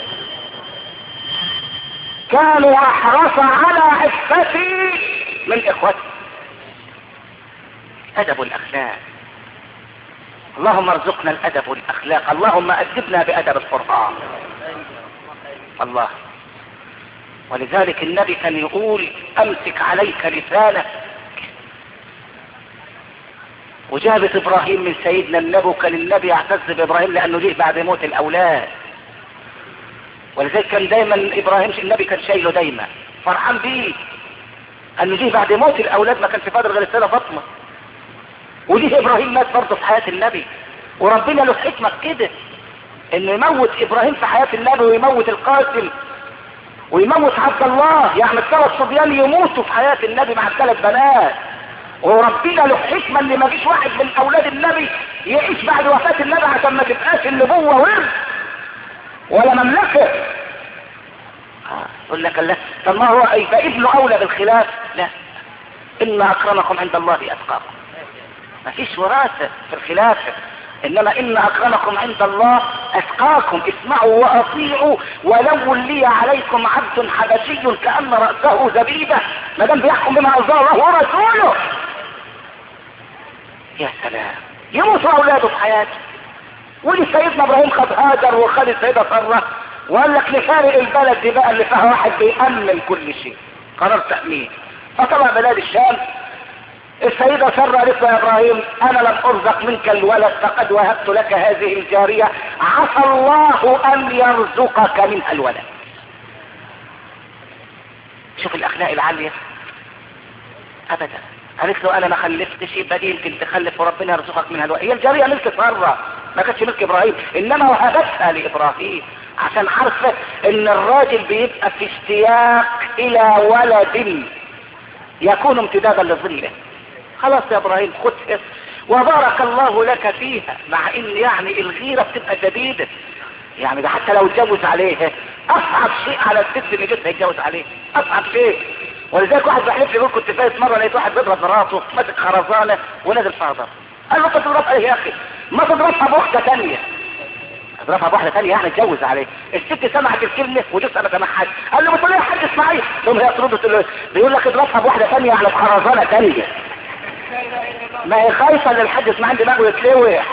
كانوا احرص على عفتي من اخوتي. ادب والاخلاق، اللهم ارزقنا الادب والاخلاق، اللهم ادبنا بادب القرآن. الله. ولذلك النبي كان يقول امسك عليك لسانك. وجابت ابراهيم من سيدنا النبي، وكان النبي يعتز بابراهيم لانه جه بعد موت الاولاد. ولذلك كان دايما ابراهيم النبي كان شايله دايما فرحان بيه، انه جه بعد موت الاولاد، ما كانش فاضل غير السيدة فاطمة. وجه ابراهيم مات برضه في حياة النبي، وربنا له حكمة كده انه يموت ابراهيم في حياة النبي ويموت القاسم ويموت عبد الله، يعني الثلاث صبيان يموتوا في حياة النبي مع الثلاث بنات. وربنا له حكمة ان ما فيش واحد من اولاد النبي يعيش بعد وفاة النبي عشان ما تبقاش النبوة ورث ولا مملكة. يقول لك لا، طب ما هو يبقى ابنه اولى بالخلاف؟ لا، ان اكرمكم عند الله اتقاكم. ما فيش وراثة في الخلافة، انما ان اكرمكم عند الله اتقاكم. اسمعوا واطيعوا ولو ولي عليكم عبد حبشي كأن رأسه زبيبة، ما دام بيحكم بما انزل الله ورسوله. يا سلام، يموتوا اولاده في حياته. ولي سيدنا ابراهيم خد هاجر وخد السيدة سارة، وقال لك نفارق البلد دي بقى اللي فيها واحد بيأمن كل شيء، قرار تأمين. فطلع بلاد الشام. السيدة سارة قالت له يا ابراهيم انا لم ارزق منك الولد فقد وهبت لك هذه الجارية، عسى الله ان يرزقك منها الولد. شوف الاخلاق العالية. ابدا. قالت له انا ما خلفتش، يبقى دي يمكن تخلف وربنا يرزقك منها الولد. هي الجارية ملك سارة، ما كانتش ملك ابراهيم، انما وهبتها لابراهيم عشان عارفة ان الراجل بيبقى في اشتياق الى ولد يكون امتدادا لظله. خلاص يا ابراهيم خدها وبارك الله لك فيها، مع ان يعني الغيرة بتبقى شديدة، يعني ده حتى لو اتجوز عليها اصعب شيء على الست اللي جوزها يتجوز عليه، اصعب شيء. ولذلك واحد بحلف لي يقول كنت فايت مرة لقيت واحد بيضرب مراته ماسك خرزانة ونازل فيها ضرب. قال له انت تضربها ايه يا اخي؟ ما تضربها بواحدة تانية. اضربها بواحدة تانية يعني اتجوز عليه. الست سمعت الكلمة وجوزها ما سمعهاش. قال له بتقول لي يا حاج اسماعيل، ثم هي ترد تقول له بيقول لك اضربها بواحدة تانية يعني بخرزانة تانية. ما هي خايفة ان الحاج اسماعيل دماغه يتلوح.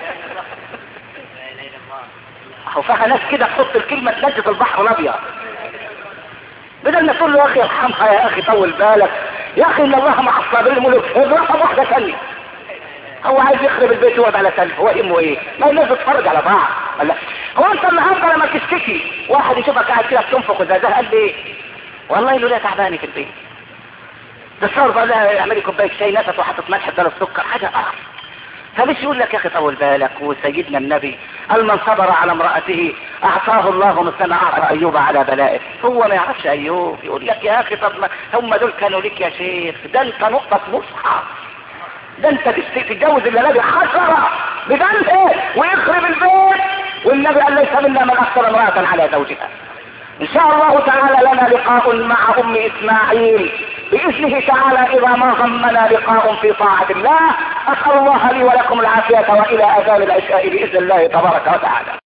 هو فيها ناس كده تحط الكلمة تنجس البحر الابيض، بدل ما تقول له يا اخي ارحمها يا اخي طول بالك يا اخي ان الله مع الصابرين، الملوك اضربها بواحدة ثانية. هو عايز يخرب البيت ويقعد على ثانية، هو يهمه ايه؟ ما الناس بتتفرج على بعض. ولا هو انت النهارده لما تشتكي واحد يشوفك قاعد كده بتنفخ زي ده قال لي ايه؟ والله له لا تعباني في البيت. ده صار بقى لها اعملي كوبايه شاي نفس وحطت ملح بدل السكر، حاجه قرف. فمش يقول لك يا اخي طول بالك. وسيدنا النبي قال من صبر على امرأته اعطاه الله مثل ما اعطى ايوب على بلائه. هو ما يعرفش ايوب، يقول لك يا اخي طب ما هم دول كانوا لك يا شيخ، ده انت نقطة مصحف، ده انت تتجوز الا نبي 10 بجنبه ويخرب البيت. والنبي قال ليس منا من اكثر امرأة على زوجها. ان شاء الله تعالى لنا لقاء مع ام اسماعيل باذنه تعالى اذا ما ضمنا لقاء في طاعة الله. اسأل الله لي ولكم العافية والى اذان العشاء باذن الله تبارك وتعالى.